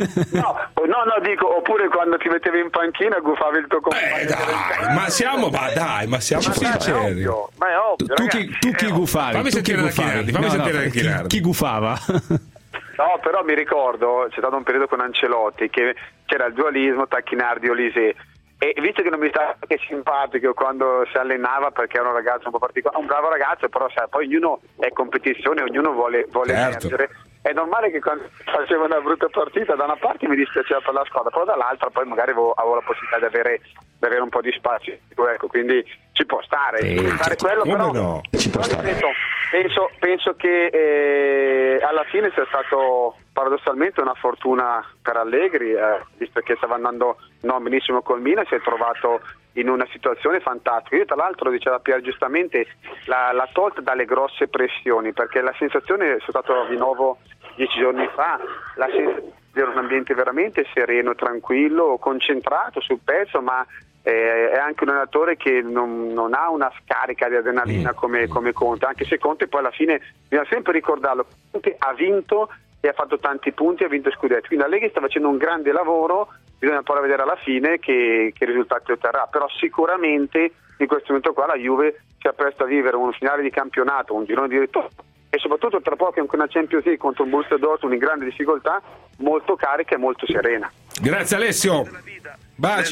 No, dico, oppure quando ti mettevi in panchina gufavi il tuo compagno. Ma siamo sinceri. Ma è ovvio. Tu chi gufavi? Fammi sentire Tacchinardi. Chi gufava? No, però mi ricordo, c'è stato un periodo con Ancelotti che c'era il dualismo Tacchinardi-Olise, e visto che non mi stava che simpatico quando si allenava, perché era un ragazzo un po' particolare, un bravo ragazzo, però sai, poi ognuno è competizione, ognuno vuole emergere. È normale che quando facevo una brutta partita, da una parte mi dispiaceva per la squadra, però dall'altra poi magari avevo la possibilità di avere un po' di spazio, ecco, quindi ci può stare, quello, però no? Ci può stare. Penso che alla fine sia stato paradossalmente una fortuna per Allegri, visto che stava andando non benissimo col Milan, si è trovato in una situazione fantastica. Io, tra l'altro, diceva Pier giustamente, l'ha tolta dalle grosse pressioni, perché la sensazione, sono stato di nuovo 10 giorni fa, la sensazione di un ambiente veramente sereno, tranquillo, concentrato sul pezzo, ma è anche un allenatore che non ha una scarica di adrenalina come Conte, anche se Conte poi alla fine, bisogna sempre ricordarlo, Conte ha vinto e ha fatto tanti punti, ha vinto scudetti, quindi Allegri sta facendo un grande lavoro, bisogna poi vedere alla fine che risultati otterrà, però sicuramente in questo momento qua la Juve si appresta a vivere un finale di campionato, un girone di ritorno, e soprattutto tra poco anche una Champions League contro un Borussia Dortmund in grande difficoltà, molto carica e molto serena. Grazie Alessio, baci,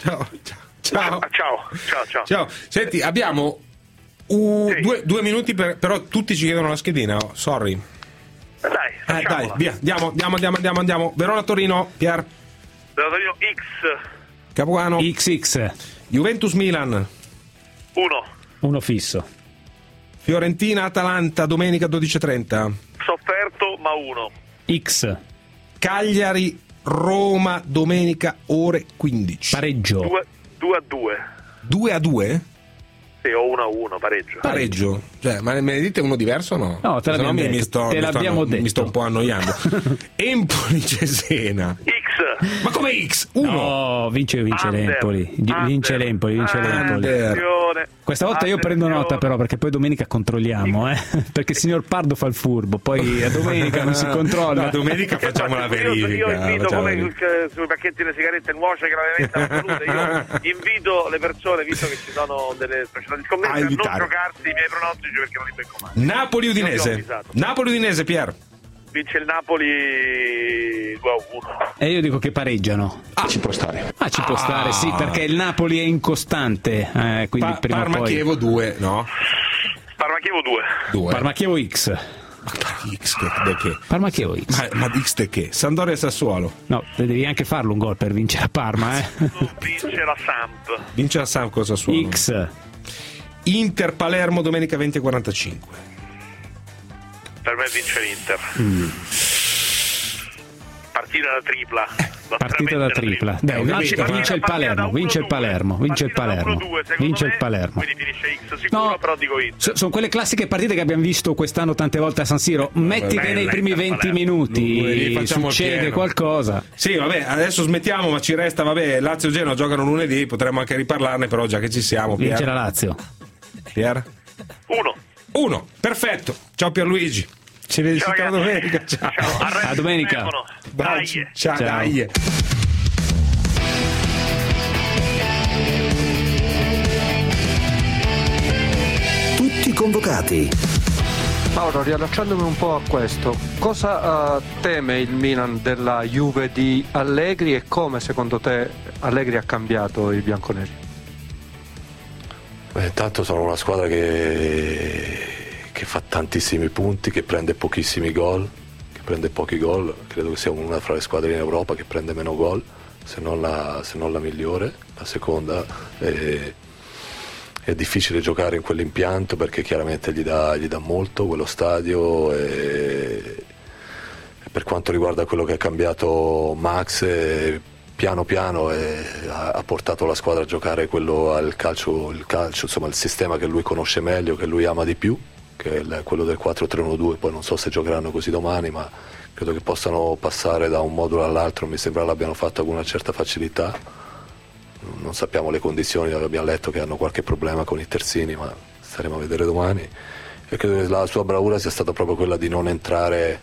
ciao. Senti, abbiamo 2 minuti però tutti ci chiedono la schedina, sorry. Dai, via, andiamo. Verona-Torino, Pier. Verona-Torino X. Capuano XX. Juventus-Milan 1 fisso. Fiorentina-Atalanta domenica 12:30. Sofferto ma 1. X. Cagliari-Roma domenica ore 15. Pareggio. 2-2. 2-2? Sì, o 1-1, pareggio. Cioè, ma me ne dite uno diverso o no? No, te l'abbiamo detto. Mi sto un po' annoiando. Empoli Cesena. X. Ma come X? 1. No, vince l'Empoli. Vince l'Empoli. Questa volta io prendo nota però, perché poi domenica controlliamo, perché il signor Pardo fa il furbo, poi a domenica non si controlla. No, domenica facciamo la verifica. Io invito, come sui pacchetti delle sigarette il Washer gravemente alla salute, io invito le persone, visto che ci sono delle società di scommesse, a non giocarsi i miei pronostici perché non li becco mai. Napoli-Udinese, Pier. Vince il Napoli 2-1. E io dico che pareggiano. Ci può stare. Ci può stare, sì, perché il Napoli è incostante, quindi prima o poi. Parma-Chievo 2, no? Parma-Chievo 2. Parma-Chievo X. X che? Parma-Chievo X. Ma X de che? Sampdoria e Sassuolo? No, devi anche farlo un gol per vincere a Parma, Vince la Samp. Vince la Samp con Sassuolo. X. Inter-Palermo domenica 20:45. Per me vince l'Inter. Partita da tripla. Dai, vince il Palermo. Quindi finisce X sicuro, però dico Inter. Sono quelle classiche partite che abbiamo visto quest'anno tante volte a San Siro. Metti che nei primi 20 minuti succede qualcosa. Sì, vabbè, adesso smettiamo, ma ci resta, Lazio e Genoa giocano lunedì, potremmo anche riparlarne, però già che ci siamo. Vince la Lazio. Pier? 1, perfetto. Ciao Pierluigi. Ci vediamo domenica. Ciao. A domenica. Dai. Tutti convocati. Mauro, riallacciandomi un po' a questo, cosa teme il Milan della Juve di Allegri e come secondo te Allegri ha cambiato i bianconeri? Tanto sono una squadra che fa tantissimi punti, che prende pochissimi gol, che prende pochi gol. Credo che sia una fra le squadre in Europa che prende meno gol, se non la migliore. La seconda è difficile giocare in quell'impianto perché chiaramente gli dà molto quello stadio, e per quanto riguarda quello che ha cambiato Max, piano piano ha portato la squadra a giocare il calcio, insomma il sistema che lui conosce meglio, che lui ama di più, che è quello del 4-3-1-2. Poi non so se giocheranno così domani, ma credo che possano passare da un modulo all'altro. Mi sembra l'abbiano fatto con una certa facilità. Non sappiamo le condizioni, abbiamo letto che hanno qualche problema con i terzini, ma staremo a vedere domani. E credo che la sua bravura sia stata proprio quella di non entrare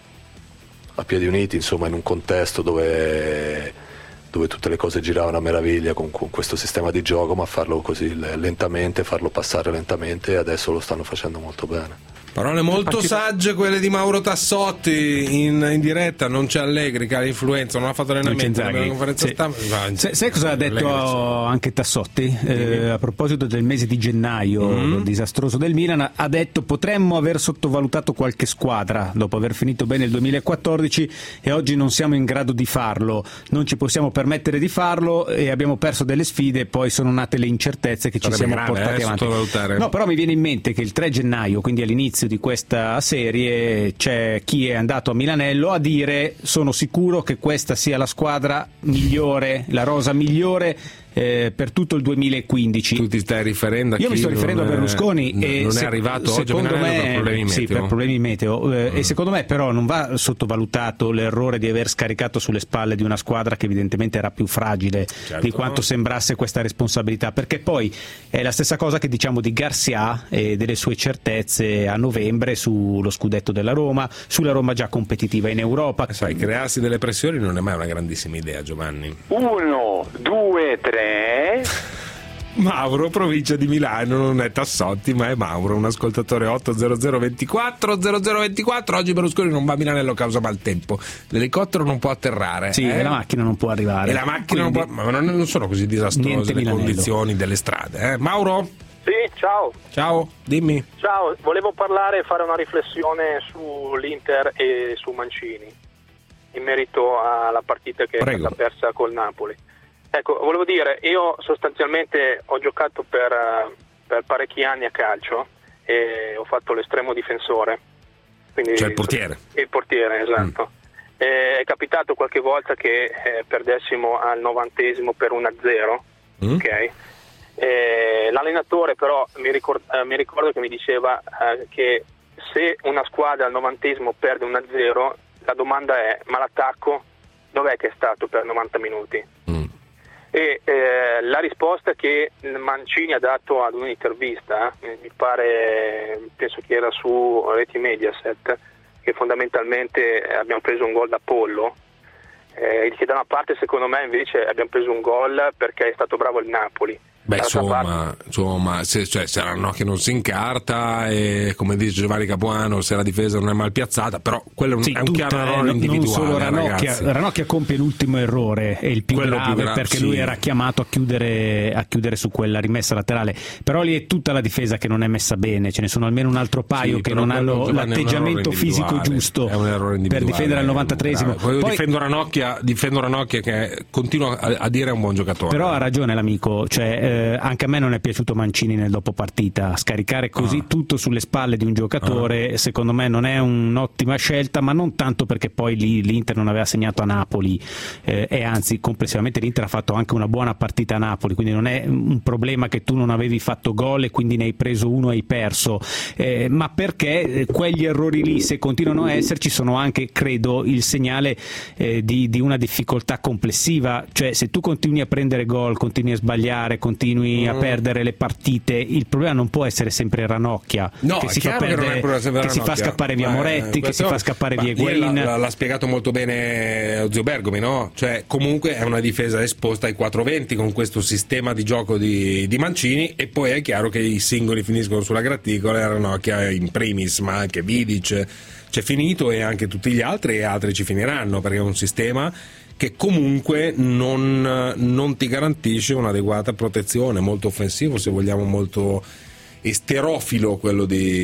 a piedi uniti, insomma, in un contesto dove tutte le cose giravano a meraviglia con questo sistema di gioco, ma farlo così lentamente, farlo passare lentamente, e adesso lo stanno facendo molto bene. Parole molto sagge quelle di Mauro Tassotti in diretta. Non c'è Allegri che ha l'influenza, non ha fatto allenamento, nella conferenza stampa. Sai cosa ha detto anche Tassotti? A proposito del mese di gennaio disastroso del Milan, ha detto: potremmo aver sottovalutato qualche squadra dopo aver finito bene il 2014 e oggi non siamo in grado di farlo, non ci possiamo permettere di farlo e abbiamo perso delle sfide e poi sono nate le incertezze che ci siamo portati avanti. No, però mi viene in mente che il 3 gennaio, quindi all'inizio di questa serie, c'è chi è andato a Milanello a dire: sono sicuro che questa sia la squadra migliore, la rosa migliore per tutto il 2015. Tu ti stai riferendo a chi? Io mi sto riferendo a Berlusconi, e non è arrivato oggi a Milanello per problemi meteo. Sì, per problemi meteo. E secondo me però non va sottovalutato l'errore di aver scaricato sulle spalle di una squadra che evidentemente era più fragile di quanto sembrasse questa responsabilità, perché poi è la stessa cosa che diciamo di Garcia e delle sue certezze a novembre sullo scudetto della Roma, sulla Roma già competitiva in Europa. Sai, crearsi delle pressioni non è mai una grandissima idea, Giovanni. 1, 2, 3. Mauro, provincia di Milano, non è Tassotti ma è Mauro, un ascoltatore. 80024 0024. Oggi Berlusconi non va a Milanello causa maltempo, l'elicottero non può atterrare, e la macchina non può arrivare, e la macchina non può, ma non sono così disastrose le condizioni delle strade, Mauro? Sì, ciao, dimmi. Ciao, volevo fare una riflessione sull'Inter e su Mancini in merito alla partita che è stata persa col Napoli. Ecco, volevo dire, io sostanzialmente ho giocato per parecchi anni a calcio e ho fatto l'estremo difensore. Quindi, cioè il portiere. Il portiere, esatto. È capitato qualche volta che perdessimo al 90° per 1-0, ok? L'allenatore però mi ricordo che mi diceva che se una squadra al 90° perde 1-0, la domanda è: ma l'attacco dov'è che è stato per 90 minuti? E la risposta che Mancini ha dato ad un'intervista, mi pare, penso che era su Reti Mediaset, che fondamentalmente abbiamo preso un gol da pollo, che da una parte secondo me invece abbiamo preso un gol perché è stato bravo il Napoli. Beh, insomma, se Ranocchia non si incarta, e come dice Giovanni Capuano, se la difesa non è mal piazzata, però quello è un chiaro errore individuale. Non solo Ranocchia compie l'ultimo errore, è il più grave, perché lui era chiamato a chiudere su quella rimessa laterale, però lì è tutta la difesa che non è messa bene, ce ne sono almeno un altro paio che non hanno l'atteggiamento fisico giusto per difendere al 93esimo. Poi difendo Ranocchia che continua a dire è un buon giocatore. Però ha ragione l'amico, cioè anche a me non è piaciuto Mancini nel dopo partita, scaricare così tutto sulle spalle di un giocatore secondo me non è un'ottima scelta, ma non tanto perché poi lì l'Inter non aveva segnato a Napoli, e anzi complessivamente l'Inter ha fatto anche una buona partita a Napoli, quindi non è un problema che tu non avevi fatto gol e quindi ne hai preso uno e hai perso, ma perché quegli errori lì, se continuano a esserci, sono anche, credo, il segnale di una difficoltà complessiva, cioè se tu continui a prendere gol, continui a sbagliare, continui a perdere le partite, il problema non può essere sempre Ranocchia, che si fa perdere, che si fa scappare via Moretti, che si fa scappare via Higuain. L'ha spiegato molto bene Zio Bergomi, no? Cioè comunque è una difesa esposta ai 420 con questo sistema di gioco di Mancini, e poi è chiaro che i singoli finiscono sulla graticola, e Ranocchia in primis, ma anche Vidic c'è finito, e anche tutti gli altri, e altri ci finiranno, perché è un sistema che comunque non ti garantisce un'adeguata protezione, molto offensivo, se vogliamo, molto esterofilo quello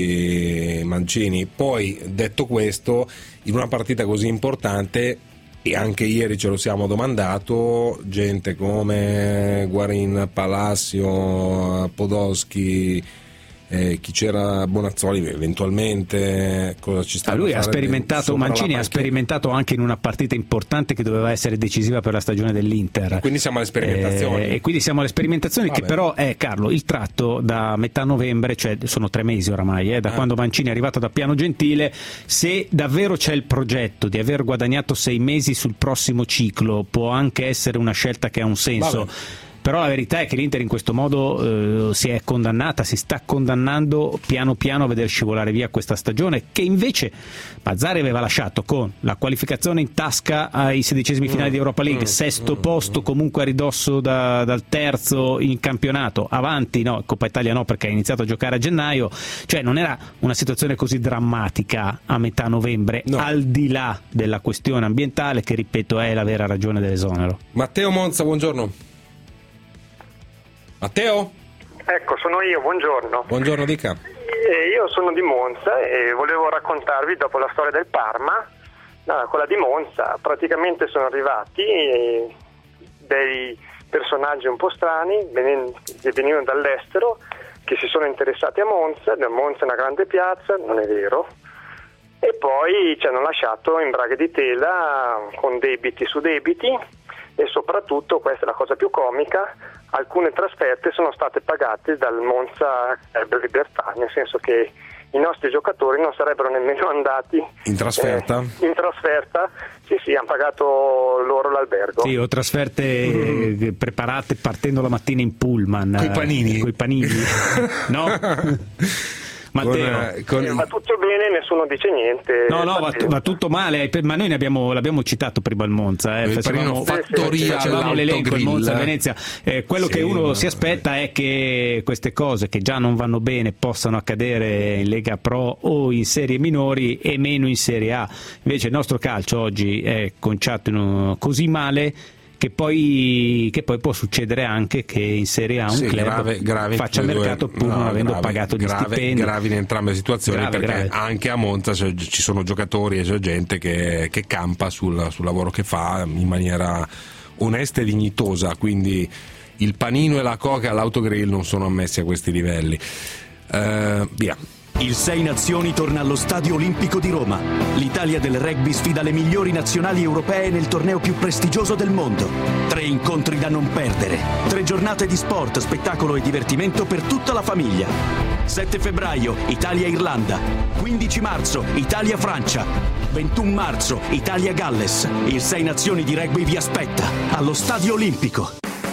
di Mancini. Poi, detto questo, in una partita così importante, e anche ieri ce lo siamo domandato, gente come Guarin, Palacio, Podolski, chi c'era, Bonazzoli eventualmente, cosa ci sta? Lui ha sperimentato, Mancini ha sperimentato anche in una partita importante che doveva essere decisiva per la stagione dell'Inter, quindi siamo alle sperimentazioni, che però è, Carlo, il tratto da metà novembre, cioè sono 3 mesi oramai, da quando Mancini è arrivato da Piano Gentile. Se davvero c'è il progetto di aver guadagnato 6 mesi sul prossimo ciclo, può anche essere una scelta che ha un senso. Però la verità è che l'Inter in questo modo si sta condannando piano piano a veder scivolare via questa stagione, che invece Mazzarri aveva lasciato con la qualificazione in tasca ai 16esimi finali di Europa League, sesto posto comunque a ridosso dal terzo in campionato, avanti Coppa Italia no, perché ha iniziato a giocare a gennaio, cioè non era una situazione così drammatica a metà novembre, al di là della questione ambientale, che ripeto è la vera ragione dell'esonero. Matteo Monza, buongiorno. Matteo? Ecco, sono io, buongiorno. Buongiorno, dica. Io sono di Monza e volevo raccontarvi, dopo la storia del Parma, quella di Monza, praticamente sono arrivati dei personaggi un po' strani, che venivano dall'estero, che si sono interessati a Monza. Monza è una grande piazza, non è vero, e poi ci hanno lasciato in braghe di tela con debiti su debiti, e soprattutto, questa è la cosa più comica, alcune trasferte sono state pagate dal Monza Libertà, nel senso che i nostri giocatori non sarebbero nemmeno andati in trasferta. Sì, hanno pagato loro l'albergo. Sì, o trasferte preparate partendo la mattina in pullman. Coi panini. No? Matteo, va tutto bene, nessuno dice niente. No, va tutto male, ma noi l'abbiamo citato prima il Monza, facevamo l'elenco, il Monza, Venezia. Quello che uno si aspetta è che queste cose che già non vanno bene possano accadere in Lega Pro o in serie minori e meno in Serie A. Invece il nostro calcio oggi è conciato così male che poi può succedere anche che in Serie A un club faccia mercato pur non avendo pagato gli stipendi. Gravi in entrambe le situazioni, perché anche a Monza ci sono giocatori e c'è gente che campa sul lavoro che fa in maniera onesta e dignitosa, quindi il panino e la coca all'autogrill non sono ammessi a questi livelli. Via. Il 6 Nazioni torna allo Stadio Olimpico di Roma. L'Italia del rugby sfida le migliori nazionali europee nel torneo più prestigioso del mondo. 3 incontri da non perdere. 3 giornate di sport, spettacolo e divertimento per tutta la famiglia. 7 febbraio, Italia-Irlanda. 15 marzo, Italia-Francia. 21 marzo, Italia-Galles. Il 6 Nazioni di rugby vi aspetta allo Stadio Olimpico.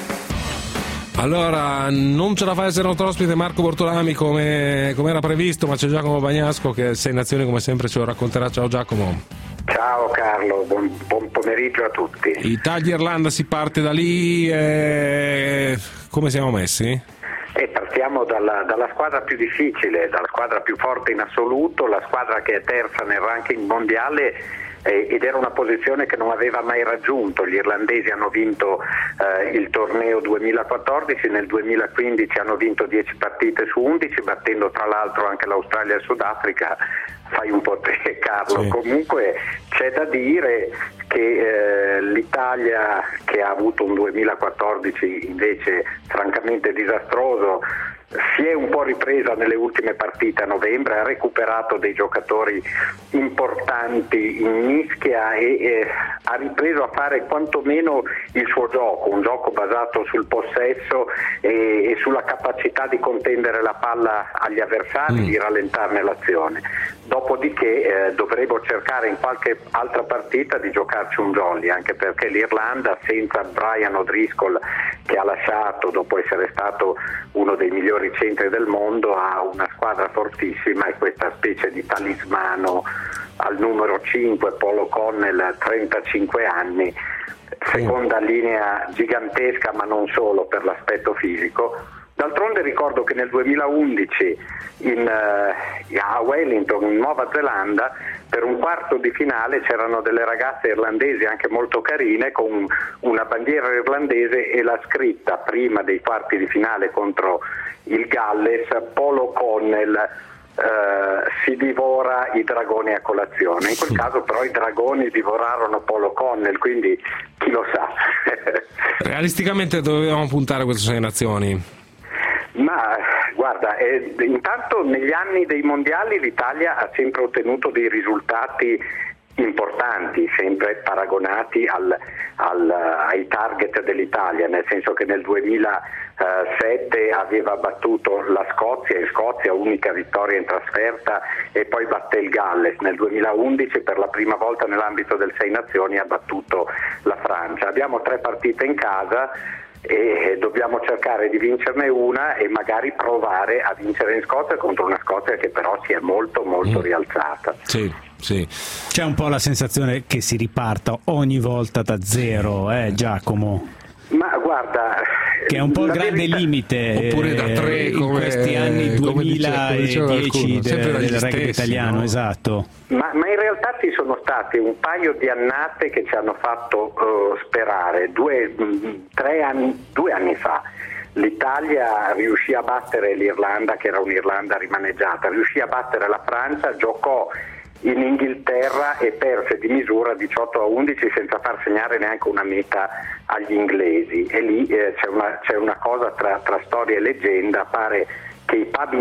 Allora, non ce la fa essere nostro ospite Marco Bortolami come era previsto, ma c'è Giacomo Bagnasco che 6 Nazioni come sempre ce lo racconterà. Ciao Giacomo. Ciao Carlo, buon pomeriggio a tutti. Italia-Irlanda, si parte da lì, come siamo messi? Partiamo dalla squadra più difficile, dalla squadra più forte in assoluto, la squadra che è terza nel ranking mondiale ed era una posizione che non aveva mai raggiunto. Gli irlandesi hanno vinto il torneo 2014, nel 2015 hanno vinto 10 partite su 11, battendo tra l'altro anche l'Australia e il Sudafrica. Fai un po' te, Carlo. Sì. Comunque c'è da dire che l'Italia, che ha avuto un 2014 invece francamente disastroso, si è un po' ripresa nelle ultime partite a novembre, ha recuperato dei giocatori importanti in mischia e ha ripreso a fare quantomeno il suo gioco, un gioco basato sul possesso e sulla capacità di contendere la palla agli avversari, di rallentarne l'azione. Dopodiché dovremo cercare in qualche altra partita di giocarci un jolly, anche perché l'Irlanda senza Brian O'Driscoll, che ha lasciato dopo essere stato uno dei migliori centri del mondo, ha una squadra fortissima e questa specie di talismano al numero 5, Paul O'Connell, 35 anni, seconda linea gigantesca ma non solo per l'aspetto fisico. D'altronde ricordo che nel 2011 a Wellington, in Nuova Zelanda, per un quarto di finale c'erano delle ragazze irlandesi anche molto carine con una bandiera irlandese e la scritta prima dei quarti di finale contro il Galles: Paul O'Connell si divora i dragoni a colazione. In quel caso però i dragoni divorarono Paul O'Connell, quindi chi lo sa. Realisticamente dovevamo puntare a queste 6 nazioni? Ma guarda, intanto negli anni dei mondiali l'Italia ha sempre ottenuto dei risultati importanti, sempre paragonati ai target dell'Italia, nel senso che nel 2007 aveva battuto la Scozia, in Scozia unica vittoria in trasferta, e poi batté il Galles. Nel 2011 per la prima volta nell'ambito del 6 Nazioni ha battuto la Francia. Abbiamo 3 partite in casa e dobbiamo cercare di vincerne una e magari provare a vincere in Scozia contro una Scozia che però si è molto rialzata. Sì. C'è un po' la sensazione che si riparta ogni volta da zero, Giacomo? Ma guarda, che è un po' il grande limite, oppure da 3 come in questi anni 2010 del rugby italiano, no? Esatto. Ma in realtà ci sono state un paio di annate che ci hanno fatto sperare. 2 anni fa l'Italia riuscì a battere l'Irlanda, che era un'Irlanda rimaneggiata, riuscì a battere la Francia, giocò in Inghilterra e perse di misura 18-11 senza far segnare neanche una meta agli inglesi, e lì c'è una cosa tra storia e leggenda. Pare che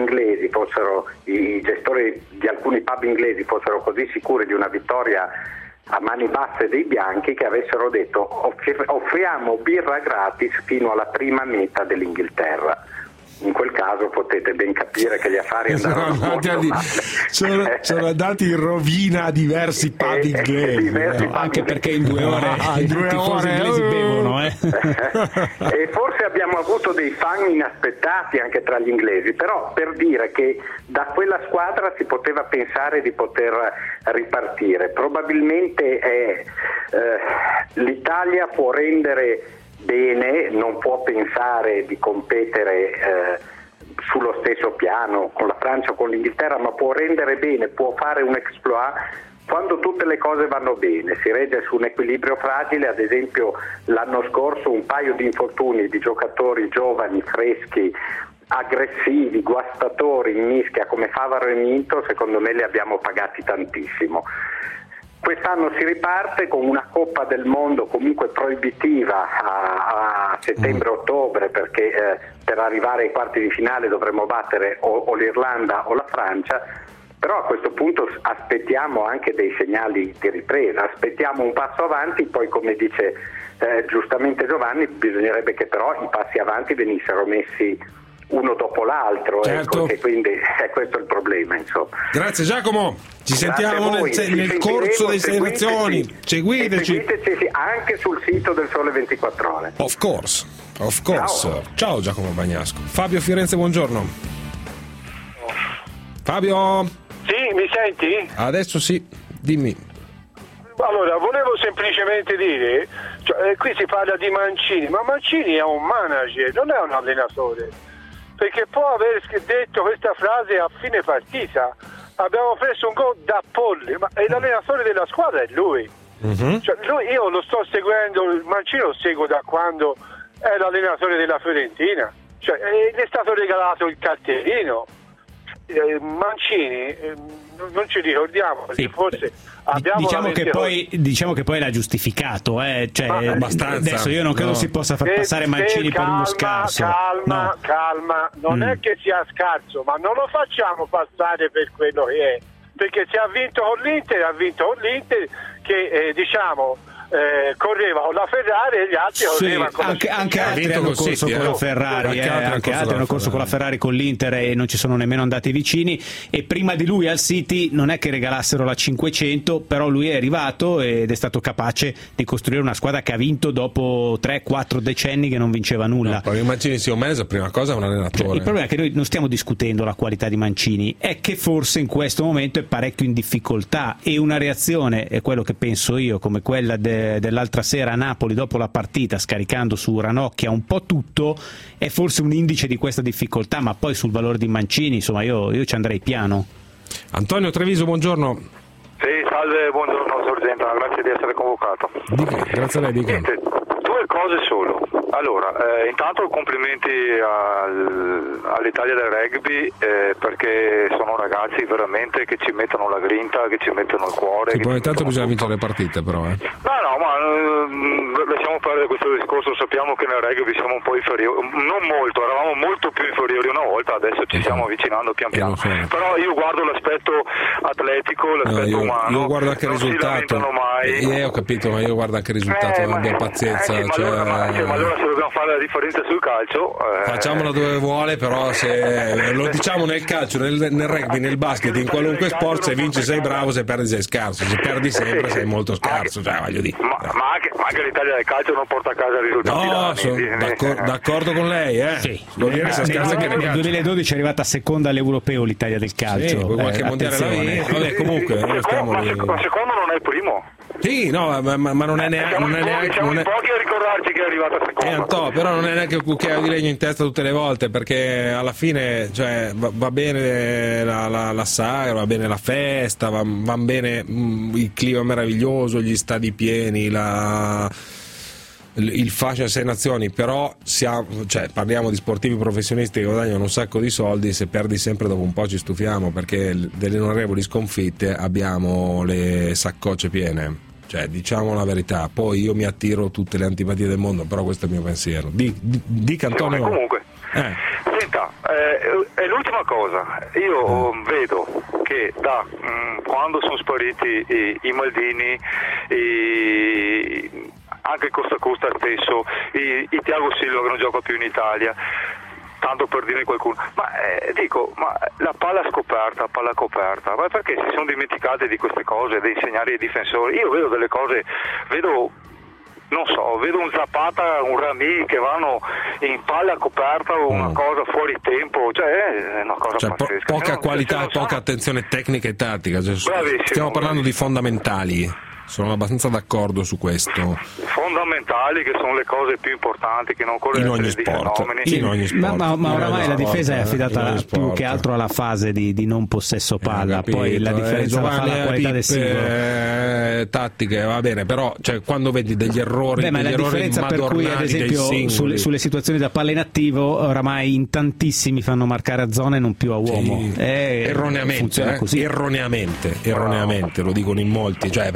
i gestori di alcuni pub inglesi fossero così sicuri di una vittoria a mani basse dei bianchi che avessero detto offriamo birra gratis fino alla prima meta dell'Inghilterra. In quel caso potete ben capire che gli affari andarono molto male. Sono andati in rovina a diversi pub inglesi, anche perché in 2 ore i tifosi inglesi bevono. E forse abbiamo avuto dei fan inaspettati anche tra gli inglesi, però per dire che da quella squadra si poteva pensare di poter ripartire. Probabilmente l'Italia può rendere bene, non può pensare di competere sullo stesso piano con la Francia o con l'Inghilterra, ma può rendere bene, può fare un exploit quando tutte le cose vanno bene. Si regge su un equilibrio fragile. Ad esempio l'anno scorso un paio di infortuni di giocatori giovani, freschi, aggressivi, guastatori in mischia come Favaro e Minto, secondo me li abbiamo pagati tantissimo. Quest'anno si riparte con una Coppa del Mondo comunque proibitiva a settembre-ottobre, perché per arrivare ai quarti di finale dovremmo battere o l'Irlanda o la Francia, però a questo punto aspettiamo anche dei segnali di ripresa, aspettiamo un passo avanti, poi come dice giustamente Giovanni, bisognerebbe che però i passi avanti venissero messi uno dopo l'altro, certo. Ecco, e quindi questo è il problema, insomma. Grazie Giacomo, ci sentiamo nel corso delle selezioni. Seguiteci anche sul sito del Sole 24 Ore. Of course. Ciao Giacomo Bagnasco. Fabio Firenze, buongiorno. Fabio? Sì, mi senti? Adesso sì, dimmi. Allora, volevo semplicemente dire, qui si parla di Mancini, ma Mancini è un manager, non è un allenatore, perché può aver detto questa frase a fine partita, abbiamo preso un gol da Polli, ma l'allenatore della squadra è lui. Io lo sto seguendo, Mancini lo seguo da quando è l'allenatore della Fiorentina, gli è stato regalato il cartellino. Mancini non ci ricordiamo, perché forse abbiamo diciamo che poi l'ha giustificato, abbastanza. Adesso io non credo si possa far passare Mancini per uno scarso. Calma, non è che sia scarso, ma non lo facciamo passare per quello che è, perché se ha vinto con l'Inter che correva con la Ferrari e gli altri correvano con anche altri hanno corso con la Ferrari, anche altri hanno corso con la Ferrari, con l'Inter, e non ci sono nemmeno andati vicini, e prima di lui al City non è che regalassero la 500, però lui è arrivato ed è stato capace di costruire una squadra che ha vinto dopo 3-4 decenni che non vinceva nulla. Però Mancini sia un mese, prima cosa è un allenatore. Il problema è che noi non stiamo discutendo la qualità di Mancini, è che forse in questo momento è parecchio in difficoltà, e una reazione, è quello che penso io, come quella dell'altra sera a Napoli dopo la partita, scaricando su Ranocchia un po' tutto, è forse un indice di questa difficoltà, ma poi sul valore di Mancini, insomma, io ci andrei piano. Antonio Treviso, buongiorno. Sì, salve, buongiorno Sorgenta, grazie di essere convocato. Grazie a lei, dica. Niente, due cose solo. Allora, intanto complimenti all'Italia del rugby, perché sono ragazzi veramente che ci mettono la grinta, che ci mettono il cuore. Sì, poi intanto bisogna vincere le partite, però. No, ma lasciamo perdere questo discorso, sappiamo che nel rugby siamo un po' inferiori, non molto, eravamo molto più inferiori una volta, adesso ci stiamo avvicinando pian piano. Però io guardo l'aspetto atletico, l'aspetto umano. Io guardo anche il risultato. Ho capito, ma io guardo anche il risultato, non abbia pazienza. Ma allora se dobbiamo fare la differenza sul calcio, facciamola dove vuole, però se lo diciamo nel calcio, nel rugby, nel basket, in qualunque sport, se vinci sei bravo, se perdi sei scarso, se perdi sempre sei molto scarso, voglio dire. Ma anche l'Italia del calcio non porta a casa risultati. No, sono d'accordo con lei, Sì. Nel 2012 è arrivata seconda all'europeo l'Italia del calcio. Sì, qualche mondiale la vince. Vabbè, comunque ma secondo non è il primo. Sì, no, ma non è neanche. Siamo in pochi a ricordarci che è arrivata seconda. Però non è neanche un cucchiaio di legno in testa tutte le volte, perché alla fine va bene la sagra, va bene la festa, va bene il clima meraviglioso, gli stadi pieni, il fascio a 6 nazioni, però parliamo di sportivi professionisti che guadagnano un sacco di soldi. Se perdi sempre, dopo un po' ci stufiamo, perché delle onorevoli sconfitte abbiamo le saccocce piene, diciamo la verità. Poi io mi attiro tutte le antipatie del mondo, però questo è il mio pensiero. Dica Antonio. Comunque senta, è l'ultima cosa, io vedo che da quando sono spariti i Maldini, anche Costa stesso, i Thiago Silva che non gioca più in Italia, tanto per dire qualcuno, ma la palla coperta, ma perché si sono dimenticate di queste cose, di insegnare ai difensori? Io vedo delle cose, vedo un Zapata, un Rami che vanno in palla coperta o una cosa fuori tempo, è una cosa pazzesca. Poca qualità e poca attenzione tecnica e tattica, stiamo parlando di fondamentali. Sono abbastanza d'accordo su questo. Fondamentali, che sono le cose più importanti, che non occorre in ogni sport. Ma oramai la difesa è affidata più che altro alla fase di non possesso palla, poi la differenza la fa la qualità del singolo. Tattiche, va bene, però quando vedi degli errori, ma la differenza per cui ad esempio sulle situazioni da palla in attivo oramai in tantissimi fanno marcare a zona e non più a uomo. Erroneamente, lo dicono in molti, perché ha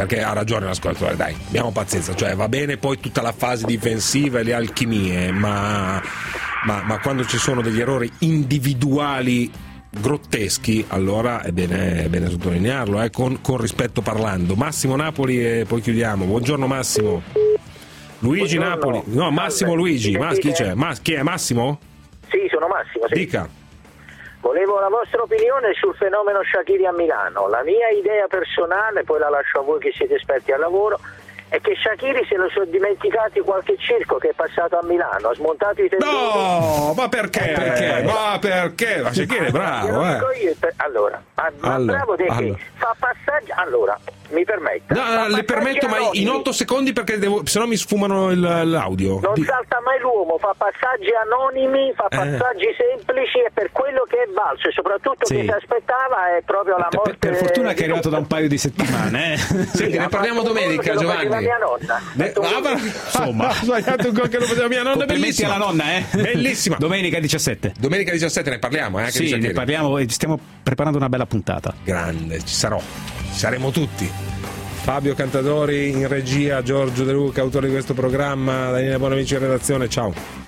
ragione l'ascoltatore, dai, abbiamo pazienza, cioè va bene poi tutta la fase difensiva e le alchimie, ma quando ci sono degli errori individuali grotteschi, allora è bene sottolinearlo, con rispetto parlando. Massimo Napoli e poi chiudiamo. Buongiorno Massimo. Luigi. Buongiorno. Napoli. No, Massimo. Luigi. Chi c'è? Chi è Massimo? Sì, sono Massimo. Sì. Dica. Volevo la vostra opinione sul fenomeno Shaqiri a Milano. La mia idea personale, poi la lascio a voi che siete esperti al lavoro, è che Shaqiri se lo sono dimenticati qualche circo che è passato a Milano, ha smontato i tendini. No, ma perché? Ma perché? Ma Shaqiri è bravo, Allora, bravo te che fa passaggio. Allora, mi permetto. No, le permetto, ma in 8 secondi perché se no mi sfumano l'audio. Non salta mai l'uomo, fa passaggi anonimi, fa passaggi semplici e per quello che è valso e soprattutto che si aspettava è proprio la morte. Per fortuna che è arrivato da un paio di settimane. Senti, ne parliamo domenica, Giovanni. Mia nonna. Insomma, ha sbagliato un gol che lo faceva mia nonna. Bellissima alla nonna, bellissima. Domenica 17. Domenica 17 ne parliamo, anche sì, ne parliamo e stiamo preparando una bella puntata. Grande, ci saremo tutti. Fabio Cantadori in regia, Giorgio De Luca, autore di questo programma, Daniele Bonamici in redazione. Ciao.